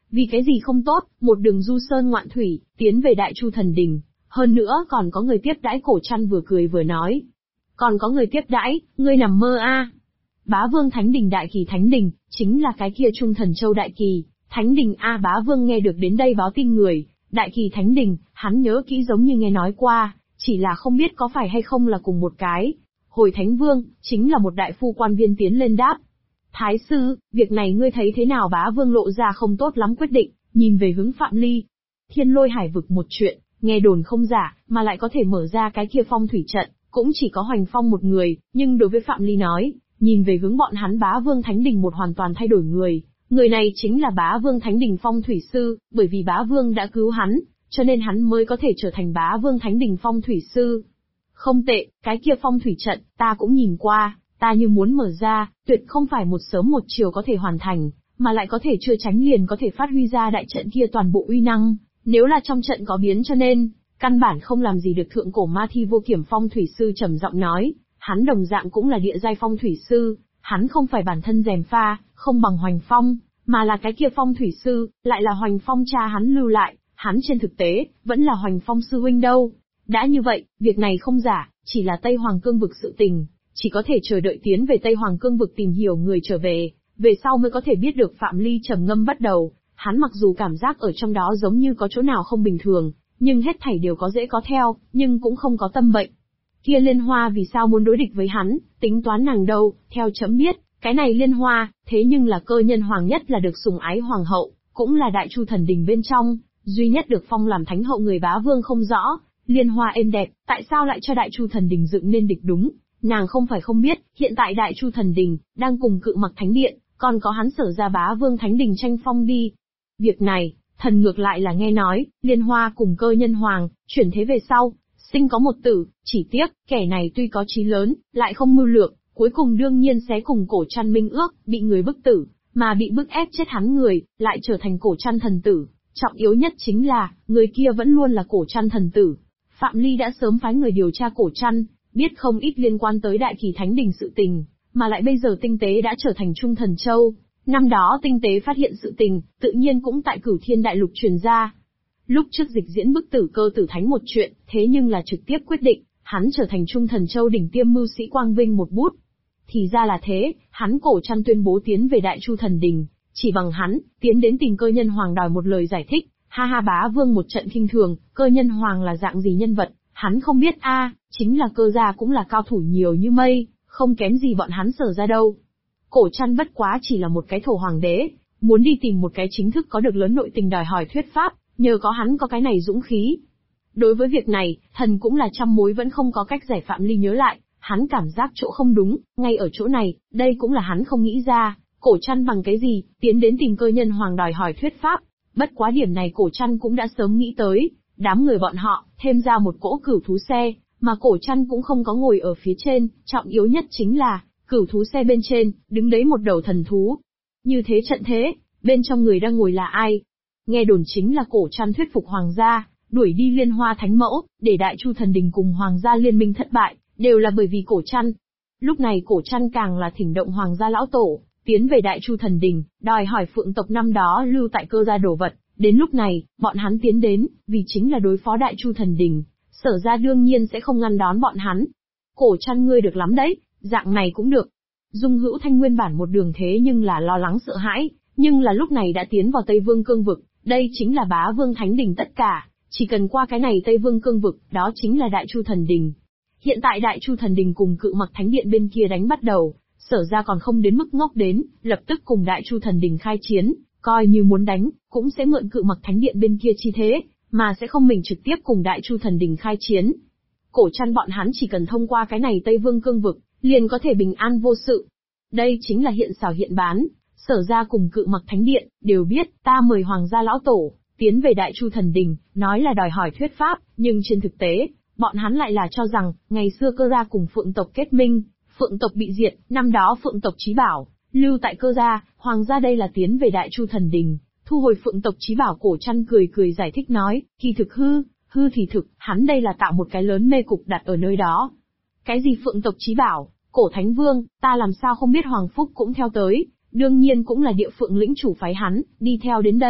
Vì cái gì không tốt, một đường du sơn ngoạn thủy, tiến về Đại Chu Thần Đình. Hơn nữa còn có người tiếp đãi Cổ Trăn vừa cười vừa nói. Còn có người tiếp đãi, ngươi nằm mơ a? Bá Vương Thánh Đình Đại Kỳ Thánh Đình, chính là cái kia Trung Thần Châu Đại Kỳ Thánh Đình a. Bá Vương nghe được đến đây báo tin người, Đại Kỳ Thánh Đình, hắn nhớ kỹ giống như nghe nói qua, chỉ là không biết có phải hay không là cùng một cái. Hồi Thánh Vương, chính là một đại phu quan viên tiến lên đáp. Thái sư, việc này ngươi thấy thế nào? Bá Vương lộ ra không tốt lắm quyết định, nhìn về hướng Phạm Ly. Thiên Lôi Hải vực một chuyện, nghe đồn không giả, mà lại có thể mở ra cái kia phong thủy trận, cũng chỉ có Hoành Phong một người, nhưng đối với Phạm Ly nói, nhìn về hướng bọn hắn Bá Vương Thánh Đình một hoàn toàn thay đổi người. Người này chính là Bá Vương Thánh Đình phong thủy sư, bởi vì Bá Vương đã cứu hắn, cho nên hắn mới có thể trở thành Bá Vương Thánh Đình phong thủy sư. Không tệ, cái kia phong thủy trận, ta cũng nhìn qua, ta như muốn mở ra, tuyệt không phải một sớm một chiều có thể hoàn thành, mà lại có thể chưa tránh liền có thể phát huy ra đại trận kia toàn bộ uy năng, nếu là trong trận có biến cho nên, căn bản không làm gì được. Thượng cổ Ma Thi Vô Kiểm phong thủy sư trầm giọng nói, hắn đồng dạng cũng là địa giai phong thủy sư, hắn không phải bản thân rèm pha, không bằng Hoành Phong, mà là cái kia phong thủy sư, lại là Hoành Phong cha hắn lưu lại, hắn trên thực tế, vẫn là Hoành Phong sư huynh đâu. Đã như vậy, việc này không giả, chỉ là Tây Hoàng Cương vực sự tình, chỉ có thể chờ đợi tiến về Tây Hoàng Cương vực tìm hiểu người trở về sau mới có thể biết được. Phạm Ly trầm ngâm bắt đầu, hắn mặc dù cảm giác ở trong đó giống như có chỗ nào không bình thường, nhưng hết thảy đều có dễ có theo, nhưng cũng không có tâm bệnh. Kia Liên Hoa vì sao muốn đối địch với hắn, tính toán nàng đâu? Theo chấm biết, cái này Liên Hoa, thế nhưng là cơ nhân hoàng nhất là được sủng ái hoàng hậu, cũng là Đại Chu Thần Đình bên trong, duy nhất được phong làm thánh hậu người. Bá Vương không rõ, Liên Hoa êm đẹp, tại sao lại cho Đại Chu Thần Đình dựng nên địch đúng? Nàng không phải không biết, hiện tại Đại Chu Thần Đình đang cùng Cự Mặc Thánh Điện, còn có hắn Sở ra Bá Vương Thánh Đình tranh phong đi. Việc này, thần ngược lại là nghe nói, Liên Hoa cùng cơ nhân hoàng, chuyển thế về sau, sinh có một tử, chỉ tiếc, kẻ này tuy có chí lớn, lại không mưu lược, cuối cùng đương nhiên sẽ cùng Cổ Trăn minh ước, bị người bức tử, mà bị bức ép chết hắn người, lại trở thành Cổ Trăn thần tử. Trọng yếu nhất chính là, người kia vẫn luôn là Cổ Trăn thần tử. Phạm Ly đã sớm phái người điều tra Cổ Trăn, biết không ít liên quan tới Đại Kỳ Thánh Đình sự tình, mà lại bây giờ tinh tế đã trở thành Trung Thần Châu. Năm đó tinh tế phát hiện sự tình, tự nhiên cũng tại Cửu Thiên Đại Lục truyền ra. Lúc trước dịch diễn bức tử Cơ Tử Thánh một chuyện, thế nhưng là trực tiếp quyết định, hắn trở thành Trung Thần Châu đỉnh tiêm mưu sĩ quang vinh một bút. Thì ra là thế, hắn Cổ Trăn tuyên bố tiến về Đại Chu Thần Đình, chỉ bằng hắn, tiến đến tìm cơ nhân hoàng đòi một lời giải thích. Ha ha, Bá Vương một trận khinh thường, cơ nhân hoàng là dạng gì nhân vật, hắn không biết a, chính là cơ gia cũng là cao thủ nhiều như mây, không kém gì bọn hắn Sở ra đâu. Cổ Trăn bất quá chỉ là một cái thổ hoàng đế, muốn đi tìm một cái chính thức có được lớn nội tình đòi hỏi thuyết pháp, nhờ có hắn có cái này dũng khí. Đối với việc này, thần cũng là trăm mối vẫn không có cách giải. Phạm Ly nhớ lại, hắn cảm giác chỗ không đúng, ngay ở chỗ này, đây cũng là hắn không nghĩ ra, Cổ Trăn bằng cái gì, tiến đến tìm cơ nhân hoàng đòi hỏi thuyết pháp. Bất quá điểm này Cổ Trăn cũng đã sớm nghĩ tới, đám người bọn họ, thêm ra một cỗ cửu thú xe, mà Cổ Trăn cũng không có ngồi ở phía trên, trọng yếu nhất chính là, cửu thú xe bên trên, đứng đấy một đầu thần thú. Như thế trận thế, bên trong người đang ngồi là ai? Nghe đồn chính là Cổ Trăn thuyết phục hoàng gia, đuổi đi Liên Hoa Thánh Mẫu, để Đại Chu Thần Đình cùng hoàng gia liên minh thất bại, đều là bởi vì Cổ Trăn. Lúc này Cổ Trăn càng là thỉnh động hoàng gia lão tổ, tiến về Đại Chu Thần Đình, đòi hỏi Phượng tộc năm đó lưu tại Cơ gia đồ vật. Đến lúc này, bọn hắn tiến đến, vì chính là đối phó Đại Chu Thần Đình, Sở ra đương nhiên sẽ không ngăn đón bọn hắn. Cổ Trăn ngươi được lắm đấy, dạng này cũng được. Dung Hữu Thanh nguyên bản một đường thế nhưng là lo lắng sợ hãi, nhưng là lúc này đã tiến vào Tây Vương Cương vực, đây chính là Bá Vương Thánh Đình tất cả, chỉ cần qua cái này Tây Vương Cương vực, đó chính là Đại Chu Thần Đình. Hiện tại Đại Chu Thần Đình cùng Cự Mặc Thánh Điện bên kia đánh bắt đầu, Sở ra còn không đến mức ngốc đến, lập tức cùng Đại Chu Thần Đình khai chiến, coi như muốn đánh, cũng sẽ mượn Cự Mặc Thánh Điện bên kia chi thế, mà sẽ không mình trực tiếp cùng Đại Chu Thần Đình khai chiến. Cổ Trăn bọn hắn chỉ cần thông qua cái này Tây Vương Cương vực, liền có thể bình an vô sự. Đây chính là hiện xảo hiện bán, Sở ra cùng Cự Mặc Thánh Điện, đều biết, ta mời hoàng gia lão tổ, tiến về Đại Chu Thần Đình, nói là đòi hỏi thuyết pháp, nhưng trên thực tế, bọn hắn lại là cho rằng, ngày xưa Cơ gia cùng Phượng tộc kết minh, Phượng tộc bị diệt, năm đó Phượng tộc chí bảo, lưu tại Cơ gia, hoàng gia đây là tiến về Đại Chu Thần Đình, thu hồi Phượng tộc chí bảo. Cổ Trăn cười cười giải thích nói, kỳ thực hư thì thực, hắn đây là tạo một cái lớn mê cục đặt ở nơi đó. Cái gì Phượng tộc chí bảo, Cổ Thánh Vương, ta làm sao không biết Hoàng Phúc cũng theo tới, đương nhiên cũng là địa Phượng lĩnh chủ phái hắn, đi theo đến đây,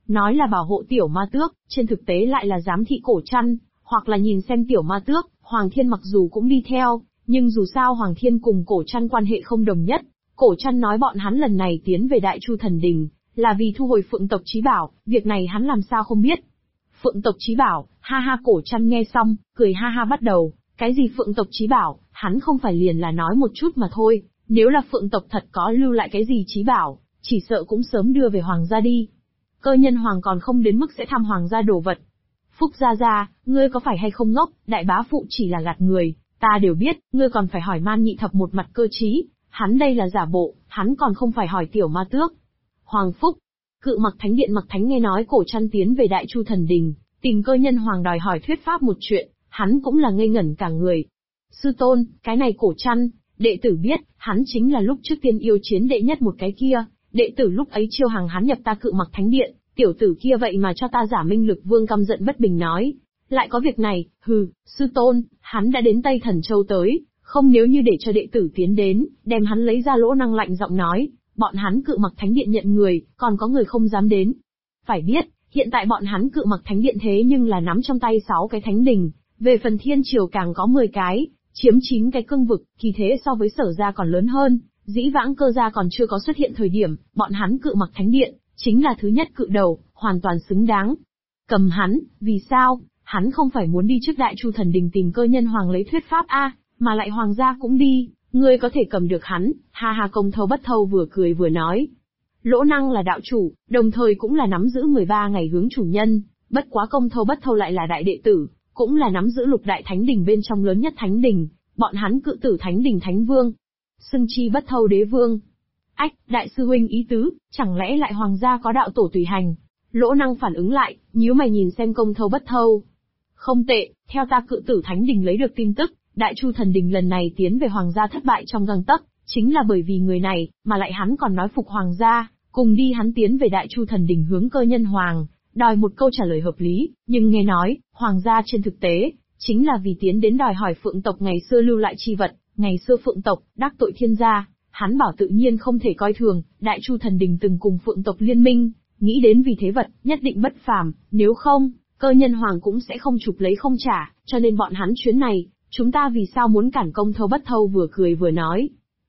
nói là bảo hộ tiểu ma tước, trên thực tế lại là giám thị Cổ Trăn, hoặc là nhìn xem tiểu ma tước. Hoàng Thiên mặc dù cũng đi theo, nhưng dù sao Hoàng Thiên cùng Cổ Trăn quan hệ không đồng nhất. Cổ Trăn nói bọn hắn lần này tiến về Đại Chu Thần Đình, là vì thu hồi Phượng tộc Chí Bảo, việc này hắn làm sao không biết. Phượng tộc Chí Bảo, ha ha. Cổ Trăn nghe xong, cười ha ha bắt đầu, cái gì Phượng tộc Chí Bảo, hắn không phải liền là nói một chút mà thôi, nếu là Phượng tộc thật có lưu lại cái gì Chí Bảo, chỉ sợ cũng sớm đưa về Hoàng gia đi. Cơ Nhân Hoàng còn không đến mức sẽ thăm Hoàng gia đồ vật. Phúc gia gia, ngươi có phải hay không ngốc, đại bá phụ chỉ là gạt người, ta đều biết, ngươi còn phải hỏi Man Nhị Thập một mặt cơ trí, hắn đây là giả bộ, hắn còn không phải hỏi tiểu ma tước. Hoàng Phúc, Cự Mặc Thánh Điện Mặc Thánh nghe nói Cổ Trăn tiến về Đại Chu Thần Đình, tìm Cơ Nhân Hoàng đòi hỏi thuyết pháp một chuyện, hắn cũng là ngây ngẩn cả người. Sư tôn, cái này Cổ Trăn, đệ tử biết, hắn chính là lúc trước tiên yêu chiến đệ nhất một cái kia, đệ tử lúc ấy chiêu hàng hắn nhập ta Cự Mặc Thánh Điện, tiểu tử kia vậy mà cho ta giả Minh Lực Vương căm giận bất bình nói. Lại có việc này, hừ, sư tôn, hắn đã đến Tây Thần Châu tới, không nếu như để cho đệ tử tiến đến, đem hắn lấy ra. Lỗ Năng lạnh giọng nói, bọn hắn Cự Mặc Thánh Điện nhận người, còn có người không dám đến. Phải biết, hiện tại bọn hắn Cự Mặc Thánh Điện thế nhưng là nắm trong tay 6 cái thánh đình, về phần Thiên Triều càng có 10 cái, chiếm 9 cái cương vực, kỳ thế so với Sở gia còn lớn hơn. Dĩ vãng Cơ gia còn chưa có xuất hiện thời điểm, bọn hắn Cự Mặc Thánh Điện chính là thứ nhất cự đầu, hoàn toàn xứng đáng. Cầm hắn, vì sao? Hắn không phải muốn đi trước Đại Chu Thần Đình tìm Cơ Nhân Hoàng lấy thuyết pháp a, mà lại Hoàng gia cũng đi, ngươi có thể cầm được hắn? Ha ha. Công Thâu Bất Thâu vừa cười vừa nói. Lỗ Năng là đạo chủ, đồng thời cũng là nắm giữ 13 ngày hướng chủ nhân, bất quá Công Thâu Bất Thâu lại là đại đệ tử, cũng là nắm giữ lục đại thánh đình bên trong lớn nhất thánh đình, bọn hắn Cự Tử Thánh Đình Thánh Vương, xưng chi Bất Thâu Đế Vương. Ách, đại sư huynh ý tứ, chẳng lẽ lại Hoàng gia có đạo tổ tùy hành? Lỗ Năng phản ứng lại, nhíu mày nhìn xem Công Thâu Bất Thâu. Không tệ, theo ta Cự Tử Thánh Đình lấy được tin tức, Đại Chu Thần Đình lần này tiến về Hoàng gia thất bại trong gang tấc, chính là bởi vì người này, mà lại hắn còn nói phục Hoàng gia, cùng đi hắn tiến về Đại Chu Thần Đình hướng Cơ Nhân Hoàng, đòi một câu trả lời hợp lý, nhưng nghe nói, Hoàng gia trên thực tế, chính là vì tiến đến đòi hỏi Phượng tộc ngày xưa lưu lại chi vật, ngày xưa Phượng tộc, đắc tội thiên gia, hắn bảo tự nhiên không thể coi thường, Đại Chu Thần Đình từng cùng Phượng tộc liên minh, nghĩ đến vì thế vật, nhất định bất phàm, nếu không, Cơ Nhân Hoàng cũng sẽ không chụp lấy không trả, cho nên bọn hắn chuyến này, chúng ta vì sao muốn cản? Công Thâu Bất Thâu vừa cười vừa nói.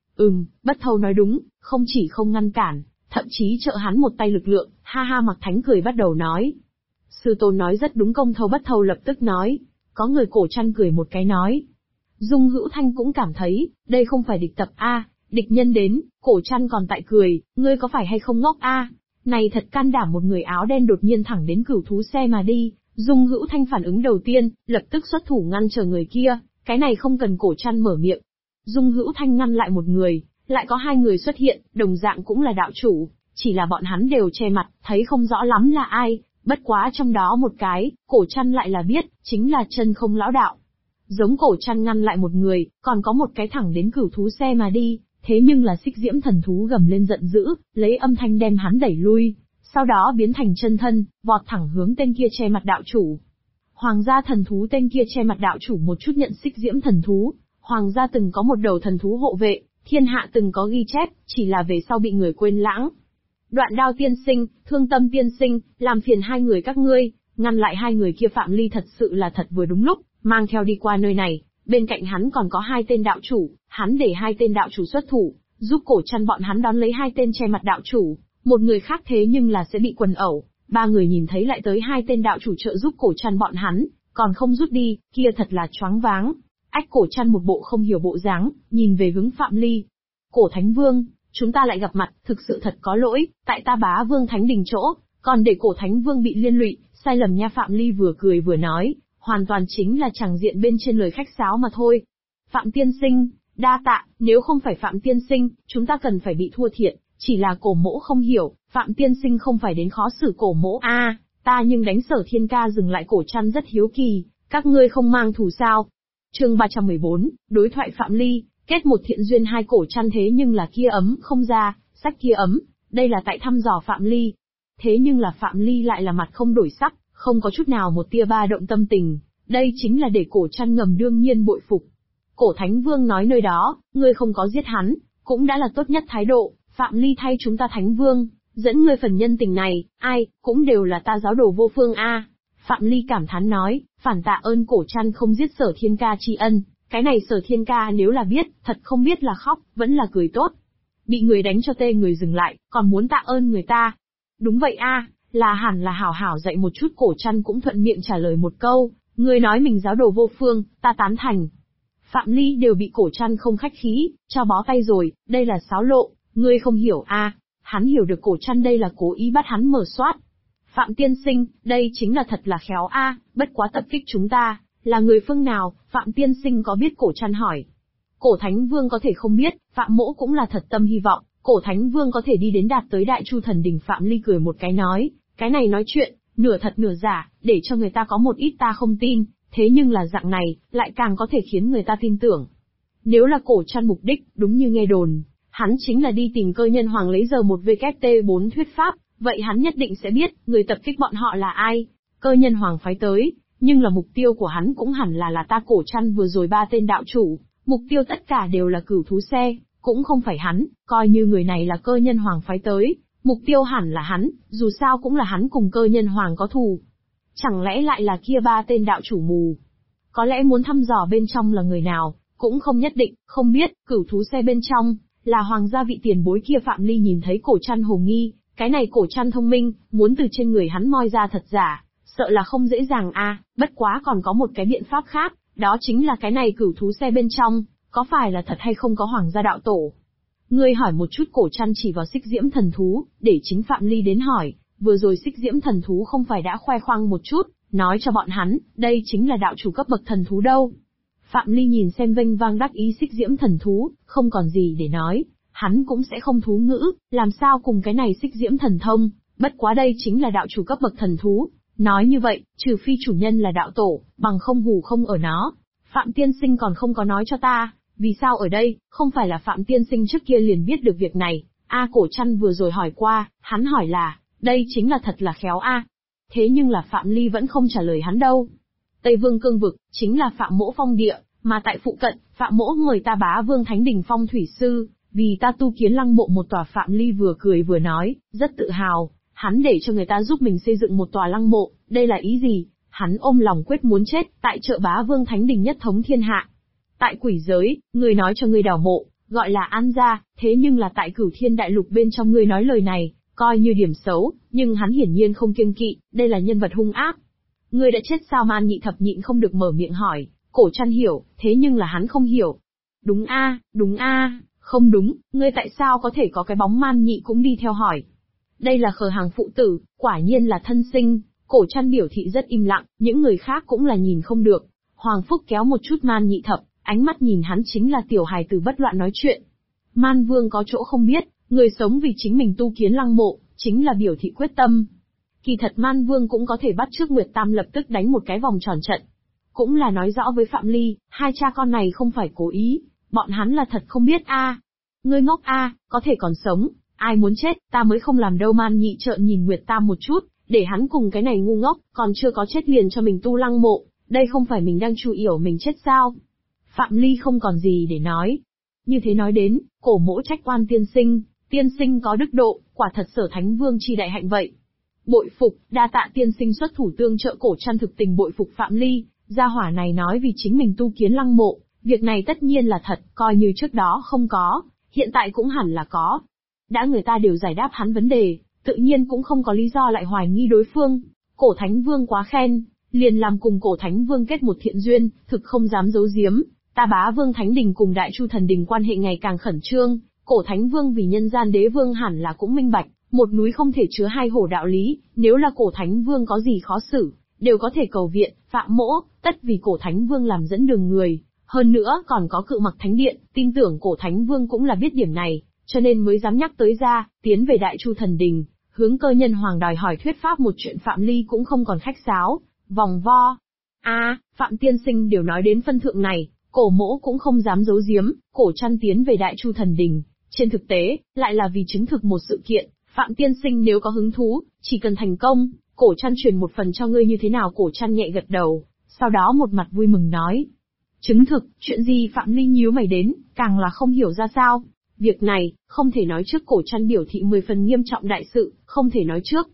Bất Thâu nói đúng, không chỉ không ngăn cản, thậm chí trợ hắn một tay lực lượng, ha ha. Mặc Thánh cười bắt đầu nói. Sư tôn nói rất đúng. Công Thâu Bất Thâu lập tức nói. Có người Cổ Trăn cười một cái nói. Dung Hữu Thanh cũng cảm thấy, đây không phải địch tập a, địch nhân đến. Cổ Trăn còn tại cười, ngươi có phải hay không ngốc a? Này thật can đảm, một người áo đen đột nhiên thẳng đến Cửu Thú Xe mà đi. Dung Hữu Thanh phản ứng đầu tiên, lập tức xuất thủ ngăn chờ người kia, cái này không cần Cổ Trăn mở miệng. Dung Hữu Thanh ngăn lại một người, lại có 2 người xuất hiện, đồng dạng cũng là đạo chủ, chỉ là bọn hắn đều che mặt, thấy không rõ lắm là ai, bất quá trong đó một cái, Cổ Trăn lại là biết, chính là Chân Không lão đạo. Giống Cổ Trăn ngăn lại một người, còn có một cái thẳng đến Cửu Thú Xe mà đi, thế nhưng là Xích Diễm thần thú gầm lên giận dữ, lấy âm thanh đem hắn đẩy lui, sau đó biến thành chân thân, vọt thẳng hướng tên kia che mặt đạo chủ. Hoàng gia thần thú. Tên kia che mặt đạo chủ một chút nhận Xích Diễm thần thú, Hoàng gia từng có một đầu thần thú hộ vệ, thiên hạ từng có ghi chép, chỉ là về sau bị người quên lãng. Đoạn Đao tiên sinh, Thương Tâm tiên sinh, làm phiền 2 người các ngươi, ngăn lại 2 người kia. Phạm Ly thật sự là thật vừa đúng lúc, mang theo đi qua nơi này, bên cạnh hắn còn có 2 tên đạo chủ, hắn để 2 tên đạo chủ xuất thủ, giúp Cổ Trăn bọn hắn đón lấy 2 tên che mặt đạo chủ, một người khác thế nhưng là sẽ bị quần ẩu. 3 người nhìn thấy lại tới 2 tên đạo chủ trợ giúp Cổ Trăn bọn hắn, còn không rút đi, kia thật là choáng váng. Ách. Cổ Trăn một bộ không hiểu bộ dáng, nhìn về hướng Phạm Ly. Cổ Thánh Vương, chúng ta lại gặp mặt, thực sự thật có lỗi, tại ta Bá Vương Thánh Đình chỗ, còn để Cổ Thánh Vương bị liên lụy, sai lầm nha. Phạm Ly vừa cười vừa nói, hoàn toàn chính là chẳng diện bên trên lời khách sáo mà thôi. Phạm tiên sinh, đa tạ, nếu không phải Phạm tiên sinh, chúng ta cần phải bị thua thiệt, chỉ là Cổ mỗ không hiểu, Phạm tiên sinh không phải đến khó xử Cổ mỗ a, ta nhưng đánh Sở Thiên ca. Dừng lại. Cổ Trăn rất hiếu kỳ, các ngươi không mang thù sao? Chương 314, đối thoại Phạm Ly, kết một thiện duyên. 2 Cổ Trăn thế nhưng là kia ấm không ra, sách kia ấm, đây là tại thăm dò Phạm Ly. Thế nhưng là Phạm Ly lại là mặt không đổi sắc, không có chút nào một tia ba động tâm tình, đây chính là để Cổ Trăn ngầm đương nhiên bội phục. Cổ Thánh Vương nói nơi đó, ngươi không có giết hắn, cũng đã là tốt nhất thái độ. Phạm Ly thay chúng ta Thánh Vương, Dẫn ngươi phần nhân tình này, ai, cũng đều là ta giáo đồ vô phương a. Phạm Ly cảm thán nói, phản tạ ơn Cổ Trăn không giết Sở Thiên Ca tri ân, cái này Sở Thiên Ca nếu là biết, thật không biết là khóc, vẫn là cười tốt. Bị người đánh cho tê người dừng lại, còn muốn tạ ơn người ta. Đúng vậy a, là hẳn là hảo hảo dạy một chút. Cổ Trăn cũng thuận miệng trả lời một câu, người nói mình giáo đồ vô phương, ta tán thành. Phạm Ly đều bị Cổ Trăn không khách khí, cho bó tay rồi, đây là xáo lộ, ngươi không hiểu a. Hắn hiểu được Cổ Trăn đây là cố ý bắt hắn mở soát. Phạm tiên sinh, đây chính là thật là khéo a, bất quá tập kích chúng ta, là người phương nào, Phạm tiên sinh có biết? Cổ Trăn hỏi. Cổ Thánh Vương có thể không biết, Phạm mỗ cũng là thật tâm hy vọng, Cổ Thánh Vương có thể đi đến đạt tới Đại Chu Thần Đình. Phạm Ly cười một cái nói, cái này nói chuyện, nửa thật nửa giả, để cho người ta có một ít ta không tin, thế nhưng là dạng này, lại càng có thể khiến người ta tin tưởng. Nếu là Cổ Trăn mục đích, đúng như nghe đồn, hắn chính là đi tìm Cơ Nhân Hoàng lấy giờ một VKT4 thuyết pháp, vậy hắn nhất định sẽ biết, người tập kích bọn họ là ai. Cơ Nhân Hoàng phái tới, nhưng là mục tiêu của hắn cũng hẳn là ta Cổ Trăn vừa rồi 3 tên đạo chủ, mục tiêu tất cả đều là cửu thú xe, cũng không phải hắn, coi như người này là Cơ Nhân Hoàng phái tới, mục tiêu hẳn là hắn, dù sao cũng là hắn cùng Cơ Nhân Hoàng có thù. Chẳng lẽ lại là kia 3 tên đạo chủ mù? Có lẽ muốn thăm dò bên trong là người nào, cũng không nhất định, không biết, cửu thú xe bên trong, là hoàng gia vị tiền bối kia. Phạm Ly nhìn thấy Cổ Trăn hồ nghi, cái này Cổ Trăn thông minh, muốn từ trên người hắn moi ra thật giả, sợ là không dễ dàng a. Bất quá còn có một cái biện pháp khác, đó chính là cái này cửu thú xe bên trong, có phải là thật hay không có hoàng gia đạo tổ? Ngươi hỏi một chút. Cổ Trăn chỉ vào Xích Diễm thần thú, để chính Phạm Ly đến hỏi, vừa rồi Xích Diễm thần thú không phải đã khoe khoang một chút, nói cho bọn hắn, đây chính là đạo chủ cấp bậc thần thú đâu. Phạm Ly nhìn xem vênh vang đắc ý Xích Diễm thần thú, không còn gì để nói, hắn cũng sẽ không thú ngữ, làm sao cùng cái này Xích Diễm thần thông, bất quá đây chính là đạo chủ cấp bậc thần thú. Nói như vậy, trừ phi chủ nhân là đạo tổ, bằng không hù không ở nó. Phạm tiên sinh còn không có nói cho ta, vì sao ở đây, không phải là Phạm tiên sinh trước kia liền biết được việc này? Cổ Trăn vừa rồi hỏi qua, hắn hỏi là, đây chính là thật là khéo a. Thế nhưng là Phạm Ly vẫn không trả lời hắn đâu. Tây Vương cương vực, chính là Phạm mỗ phong địa, mà tại phụ cận, Phạm mỗ mời ta Bá Vương Thánh Đình phong thủy sư, vì ta tu kiến lăng mộ một tòa. Phạm Ly vừa cười vừa nói, rất tự hào, hắn để cho người ta giúp mình xây dựng một tòa lăng mộ, đây là ý gì? Hắn ôm lòng quyết muốn chết, tại chợ Bá Vương Thánh Đình nhất thống thiên hạ. Tại quỷ giới, người nói cho người đào mộ, gọi là An gia, thế nhưng là tại Cửu Thiên Đại Lục bên trong người nói lời này, coi như điểm xấu, nhưng hắn hiển nhiên không kiêng kỵ, đây là nhân vật hung ác. Ngươi đã chết sao? Man Nhị Thập nhịn không được mở miệng hỏi. Cổ Trăn hiểu, thế nhưng là hắn không hiểu. Đúng a, không đúng, ngươi tại sao có thể có cái bóng? Man Nhị cũng đi theo hỏi. Đây là Khờ Hàng phụ tử, quả nhiên là thân sinh. Cổ Trăn biểu thị rất im lặng, những người khác cũng là nhìn không được. Hoàng Phúc kéo một chút Man Nhị Thập, ánh mắt nhìn hắn chính là tiểu hài tử bất loạn nói chuyện. Man Vương có chỗ không biết, người sống vì chính mình tu kiến lăng mộ, chính là biểu thị quyết tâm. Kỳ thật Man Vương cũng có thể bắt chước Nguyệt Tam lập tức đánh một cái vòng tròn trận. Cũng là nói rõ với Phạm Ly, hai cha con này không phải cố ý, bọn hắn là thật không biết a. Ngươi ngốc a, có thể còn sống, ai muốn chết, ta mới không làm đâu. Man Nhị trợn nhìn Nguyệt Tam một chút, để hắn cùng cái này ngu ngốc, còn chưa có chết liền cho mình tu lăng mộ, đây không phải mình đang chu yểu mình chết sao? Phạm Ly không còn gì để nói. Như thế nói đến, Cổ mỗ trách oan tiên sinh có đức độ, quả thật Sở Thánh Vương chi đại hạnh vậy. Bội phục, đa tạ tiên sinh xuất thủ tương trợ. Cổ Trăn thực tình bội phục Phạm Ly, gia hỏa này nói vì chính mình tu kiến lăng mộ, việc này tất nhiên là thật, coi như trước đó không có, hiện tại cũng hẳn là có. Đã người ta đều giải đáp hắn vấn đề, tự nhiên cũng không có lý do lại hoài nghi đối phương. Cổ Thánh Vương quá khen, liền làm cùng Cổ Thánh Vương kết một thiện duyên, thực không dám giấu giếm. Ta Bá Vương Thánh Đình cùng Đại Chu Thần Đình quan hệ ngày càng khẩn trương, Cổ Thánh Vương vì nhân gian đế vương hẳn là cũng minh bạch, một núi không thể chứa hai hổ đạo lý, nếu là Cổ Thánh Vương có gì khó xử, đều có thể cầu viện. Phạm mỗ, tất vì Cổ Thánh Vương làm dẫn đường người, hơn nữa còn có Cự Mặc Thánh Điện, tin tưởng Cổ Thánh Vương cũng là biết điểm này, cho nên mới dám nhắc tới ra, tiến về Đại Chu Thần Đình, hướng Cơ Nhân Hoàng đòi hỏi thuyết pháp một chuyện. Phạm Ly cũng không còn khách sáo, vòng vo. Phạm tiên sinh đều nói đến phân thượng này, Cổ mỗ cũng không dám giấu giếm. Cổ Trăn tiến về Đại Chu Thần Đình, trên thực tế, lại là vì chứng thực một sự kiện. Phạm tiên sinh nếu có hứng thú, chỉ cần thành công, Cổ Trăn truyền một phần cho ngươi như thế nào? Cổ Trăn nhẹ gật đầu, sau đó một mặt vui mừng nói. Chứng thực, chuyện gì? Phạm Ly nhíu mày đến, càng là không hiểu ra sao. Việc này, không thể nói trước. Cổ Trăn biểu thị 10 phần nghiêm trọng đại sự, không thể nói trước.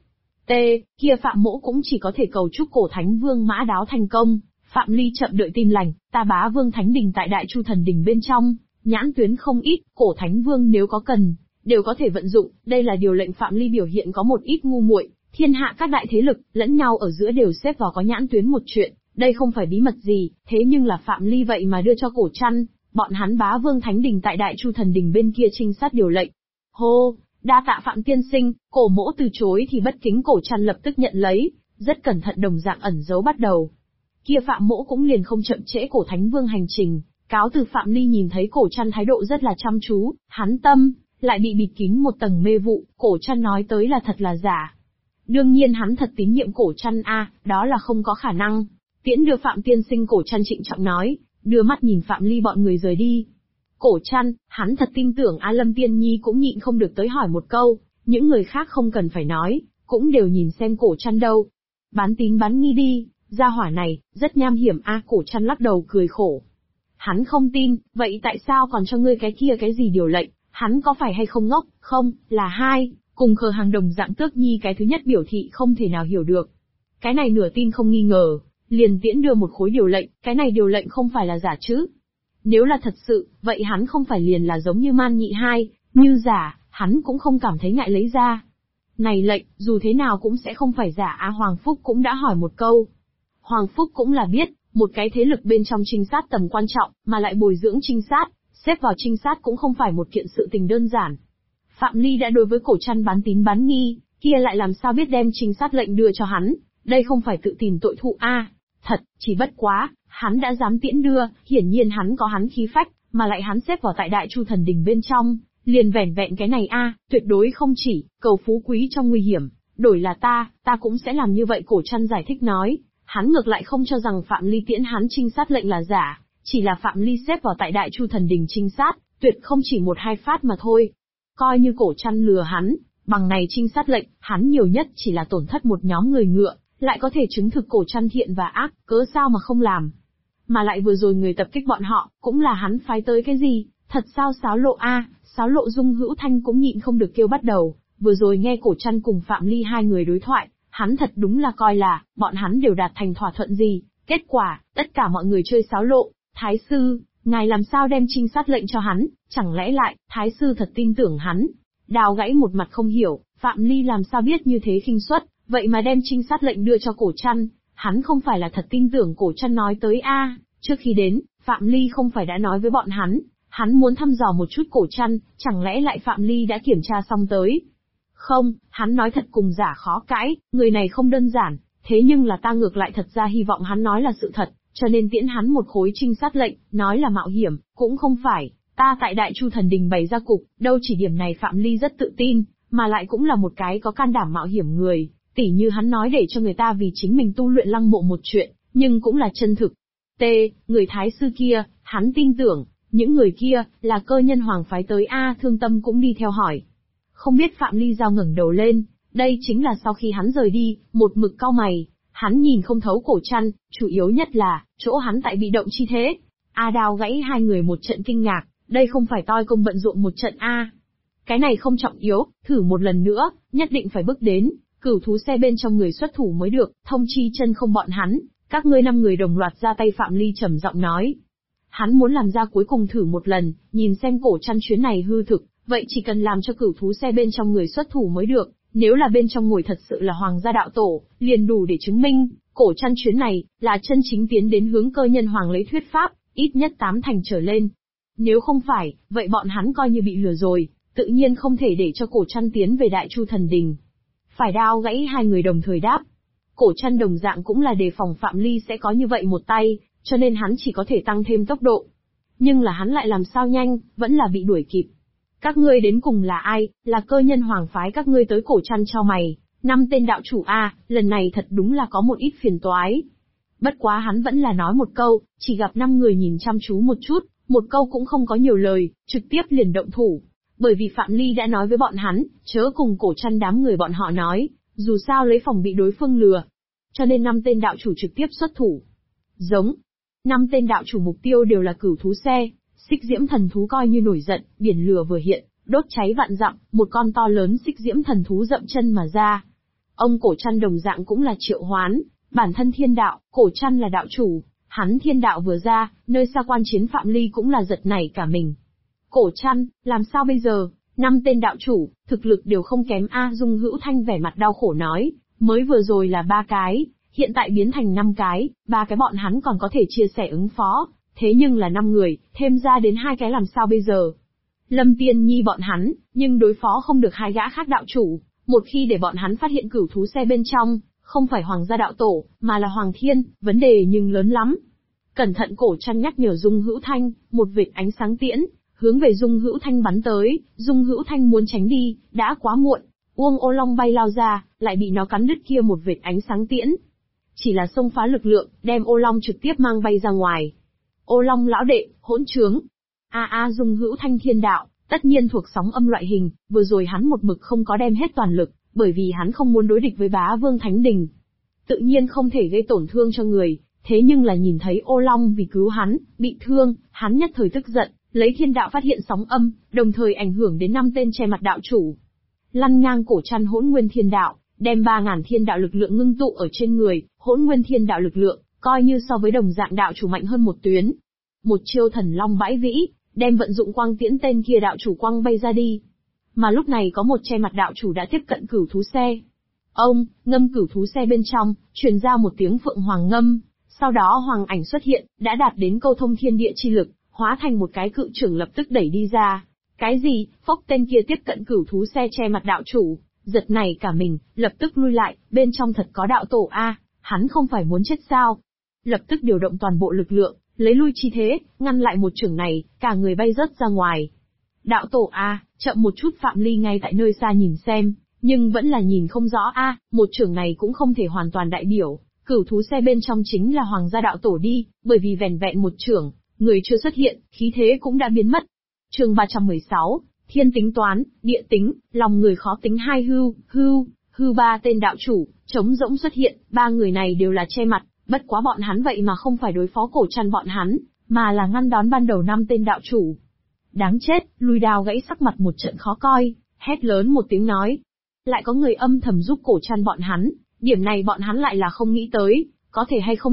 Kia Phạm Mỗ cũng chỉ có thể cầu chúc Cổ Thánh Vương mã đáo thành công. Phạm Ly chậm đợi tin lành, ta Bá Vương Thánh Đình tại Đại Chu Thần Đình bên trong, nhãn tuyến không ít, Cổ Thánh Vương nếu có cần, đều có thể vận dụng. Đây là điều lệnh. Phạm Ly biểu hiện có một ít ngu muội, thiên hạ các đại thế lực, lẫn nhau ở giữa đều xếp vào có nhãn tuyến một chuyện, đây không phải bí mật gì, thế nhưng là Phạm Ly vậy mà đưa cho Cổ Trăn, bọn hắn Bá Vương Thánh Đình tại Đại Chu Thần Đình bên kia trinh sát điều lệnh. Hô, đa tạ Phạm tiên sinh. Cổ Mỗ từ chối thì bất kính. Cổ Trăn lập tức nhận lấy, rất cẩn thận đồng dạng ẩn giấu bắt đầu. Kia Phạm Mỗ cũng liền không chậm trễ Cổ Thánh Vương hành trình, cáo từ. Phạm Ly nhìn thấy Cổ Trăn thái độ rất là chăm chú, hắn tâm lại bị bịt kín một tầng mê vụ. Cổ Trăn nói tới là thật là giả. Đương nhiên hắn thật tín nhiệm Cổ Trăn đó là không có khả năng. Tiễn đưa Phạm tiên sinh. Cổ Trăn trịnh trọng nói, đưa mắt nhìn Phạm Ly bọn người rời đi. Cổ Trăn, hắn thật tin tưởng Lâm Tiên Nhi cũng nhịn không được tới hỏi một câu, những người khác không cần phải nói, cũng đều nhìn xem Cổ Trăn đâu. Bán tín bán nghi đi, gia hỏa này, rất nham hiểm Cổ Trăn lắc đầu cười khổ. Hắn không tin, vậy tại sao còn cho ngươi cái kia cái gì điều lệnh, hắn có phải hay không ngốc, không, là hai, cùng khờ hàng đồng dạng. Tước Nhi cái thứ nhất biểu thị không thể nào hiểu được. Cái này nửa tin không nghi ngờ, liền tiễn đưa một khối điều lệnh, cái này điều lệnh không phải là giả chứ. Nếu là thật sự, vậy hắn không phải liền là giống như Man Nhị hai, như giả, hắn cũng không cảm thấy ngại lấy ra. Này lệnh, dù thế nào cũng sẽ không phải giả Hoàng Phúc cũng đã hỏi một câu. Hoàng Phúc cũng là biết, một cái thế lực bên trong trinh sát tầm quan trọng, mà lại bồi dưỡng trinh sát, xếp vào trinh sát cũng không phải một kiện sự tình đơn giản. Phạm Ly đã đối với Cổ Trăn bán tín bán nghi, kia lại làm sao biết đem trinh sát lệnh đưa cho hắn, đây không phải tự tìm tội thụ Thật, chỉ bất quá, hắn đã dám tiễn đưa, hiển nhiên hắn có hắn khí phách, mà lại hắn xếp vào tại Đại Chu Thần Đình bên trong, liền vẻn vẹn cái này tuyệt đối không chỉ, cầu phú quý trong nguy hiểm, đổi là ta cũng sẽ làm như vậy. Cổ Trăn giải thích nói, hắn ngược lại không cho rằng Phạm Ly tiễn hắn trinh sát lệnh là giả, chỉ là Phạm Ly xếp vào tại Đại Chu Thần Đình trinh sát, tuyệt không chỉ một hai phát mà thôi. Coi như Cổ Trăn lừa hắn, bằng này trinh sát lệnh, hắn nhiều nhất chỉ là tổn thất một nhóm người ngựa, lại có thể chứng thực Cổ Trăn thiện và ác, cớ sao mà không làm. Mà lại vừa rồi người tập kích bọn họ, cũng là hắn phái tới cái gì, thật sao xáo lộ Xáo lộ Dung Hữu Thanh cũng nhịn không được kêu bắt đầu, vừa rồi nghe Cổ Trăn cùng Phạm Ly hai người đối thoại, hắn thật đúng là coi là, bọn hắn đều đạt thành thỏa thuận gì, kết quả, tất cả mọi người chơi xáo lộ. Thái sư, ngài làm sao đem trinh sát lệnh cho hắn, chẳng lẽ lại, Thái sư thật tin tưởng hắn? Đào Gãy một mặt không hiểu, Phạm Ly làm sao biết như thế khinh suất, vậy mà đem trinh sát lệnh đưa cho Cổ Trăn, hắn không phải là thật tin tưởng Cổ Trăn nói tới Trước khi đến, Phạm Ly không phải đã nói với bọn hắn muốn thăm dò một chút Cổ Trăn, chẳng lẽ lại Phạm Ly đã kiểm tra xong tới? Không, hắn nói thật cùng giả khó cãi, người này không đơn giản, thế nhưng là ta ngược lại thật ra hy vọng hắn nói là sự thật, cho nên tiễn hắn một khối trinh sát lệnh, nói là mạo hiểm, cũng không phải, ta tại Đại Chu Thần Đình bày ra cục, đâu chỉ điểm này Phạm Ly rất tự tin, mà lại cũng là một cái có can đảm mạo hiểm người, tỉ như hắn nói để cho người ta vì chính mình tu luyện lăng mộ một chuyện, nhưng cũng là chân thực. Người Thái sư kia, hắn tin tưởng, những người kia, là cơ nhân hoàng phái tới Thương Tâm cũng đi theo hỏi. Không biết Phạm Ly Giao ngẩng đầu lên, đây chính là sau khi hắn rời đi, một mực cau mày, hắn nhìn không thấu Cổ Trăn, chủ yếu nhất là, chỗ hắn tại bị động chi thế. Đào Gãy hai người một trận kinh ngạc, đây không phải toi công bận rộn một trận Cái này không trọng yếu, thử một lần nữa, nhất định phải bước đến, cửu thú xe bên trong người xuất thủ mới được, thông chi chân không bọn hắn, các ngươi 5 người đồng loạt ra tay. Phạm Ly trầm giọng nói. Hắn muốn làm ra cuối cùng thử một lần, nhìn xem Cổ Trăn chuyến này hư thực, vậy chỉ cần làm cho cửu thú xe bên trong người xuất thủ mới được, nếu là bên trong ngồi thật sự là hoàng gia đạo tổ, liền đủ để chứng minh, Cổ Trăn chuyến này, là chân chính tiến đến hướng cơ nhân hoàng lấy thuyết pháp, ít nhất 8 thành trở lên. Nếu không phải, vậy bọn hắn coi như bị lừa rồi, tự nhiên không thể để cho Cổ Trăn tiến về Đại Chu Thần Đình. Phải. Đào Gãy hai người đồng thời đáp. Cổ Trăn đồng dạng cũng là đề phòng Phạm Ly sẽ có như vậy một tay, cho nên hắn chỉ có thể tăng thêm tốc độ. Nhưng là hắn lại làm sao nhanh, vẫn là bị đuổi kịp. Các ngươi đến cùng là ai, là cơ nhân hoàng phái các ngươi tới? Cổ Trăn cho mày, 5 tên đạo chủ lần này thật đúng là có một ít phiền toái. Bất quá hắn vẫn là nói một câu, chỉ gặp 5 người nhìn chăm chú một chút, một câu cũng không có nhiều lời, trực tiếp liền động thủ. Bởi vì Phạm Ly đã nói với bọn hắn, chớ cùng Cổ Trăn đám người bọn họ nói, dù sao lấy phòng bị đối phương lừa. Cho nên 5 tên đạo chủ trực tiếp xuất thủ. Giống. 5 tên đạo chủ mục tiêu đều là cửu thú xe, Xích diễm thần thú coi như nổi giận, biển lửa vừa hiện, đốt cháy vạn dặm, một con to lớn xích diễm thần thú dậm chân mà ra. Ông Cổ Trăn đồng dạng cũng là triệu hoán, bản thân thiên đạo, Cổ Trăn là đạo chủ, hắn thiên đạo vừa ra, nơi xa quan chiến Phạm Ly cũng là giật nảy cả mình. Cổ Trăn, làm sao bây giờ? 5 tên đạo chủ, thực lực đều không kém a. Dung Hữu Thanh vẻ mặt đau khổ nói, mới vừa rồi là 3 cái, hiện tại biến thành 5 cái, 3 cái bọn hắn còn có thể chia sẻ ứng phó, thế nhưng là 5 người, thêm ra đến 2 cái làm sao bây giờ? Lâm Tiên Nhi bọn hắn, nhưng đối phó không được 2 gã khác đạo chủ, một khi để bọn hắn phát hiện cửu thú xe bên trong, không phải Hoàng gia đạo tổ, mà là Hoàng Thiên, vấn đề nhưng lớn lắm. Cẩn thận. Cổ Trăn nhắc nhở Dung Hữu Thanh, một vệt ánh sáng tiễn, hướng về Dung Hữu Thanh bắn tới, Dung Hữu Thanh muốn tránh đi, đã quá muộn, Uông Ô Long bay lao ra, lại bị nó cắn đứt kia một vệt ánh sáng tiễn. Chỉ là xông phá lực lượng, đem Ô Long trực tiếp mang bay ra ngoài. Ô Long lão đệ, hỗn trướng. Dung Hữu Thanh thiên đạo, tất nhiên thuộc sóng âm loại hình, vừa rồi hắn một mực không có đem hết toàn lực, bởi vì hắn không muốn đối địch với Bá Vương Thánh Đình. Tự nhiên không thể gây tổn thương cho người, thế nhưng là nhìn thấy Ô Long vì cứu hắn, bị thương, hắn nhất thời tức giận, lấy thiên đạo phát hiện sóng âm, đồng thời ảnh hưởng đến 5 tên che mặt đạo chủ. Lăn ngang Cổ Trăn hỗn nguyên thiên đạo, đem 3.000 thiên đạo lực lượng ngưng tụ ở trên người, hỗn nguyên thiên đạo lực lượng, coi như so với đồng dạng đạo chủ mạnh hơn một tuyến. Một chiêu thần long bãi vĩ, đem vận dụng quang tiễn tên kia đạo chủ quăng bay ra đi. Mà lúc này có một che mặt đạo chủ đã tiếp cận cửu thú xe. Ông, ngâm cửu thú xe bên trong, truyền ra một tiếng phượng hoàng ngâm, sau đó hoàng ảnh xuất hiện, đã đạt đến câu thông thiên địa chi lực, hóa thành một cái cự trưởng lập tức đẩy đi ra. Cái gì? Phốc, tên kia tiếp cận cửu thú xe che mặt đạo chủ, giật nảy cả mình, lập tức lui lại, bên trong thật có đạo tổ a, hắn không phải muốn chết sao? Lập tức điều động toàn bộ lực lượng, lấy lui chi thế, ngăn lại một chưởng này, cả người bay rớt ra ngoài. Đạo tổ a, chậm một chút. Phạm Ly ngay tại nơi xa nhìn xem, nhưng vẫn là nhìn không rõ a, một chưởng này cũng không thể hoàn toàn đại biểu, cửu thú xe bên trong chính là Hoàng gia đạo tổ đi, bởi vì vẻn vẹn một chưởng, người chưa xuất hiện, khí thế cũng đã biến mất. Chương 316, thiên tính toán, địa tính, lòng người khó tính. Hai hưu 3 tên đạo chủ, trống rỗng xuất hiện, 3 người này đều là che mặt, bất quá bọn hắn vậy mà không phải đối phó Cổ Trăn bọn hắn, mà là ngăn đón ban đầu 5 tên đạo chủ. Đáng chết, Lùi Đao gãy sắc mặt một trận khó coi, hét lớn một tiếng nói. Lại có người âm thầm giúp Cổ Trăn bọn hắn, điểm này bọn hắn lại là không nghĩ tới, có thể hay không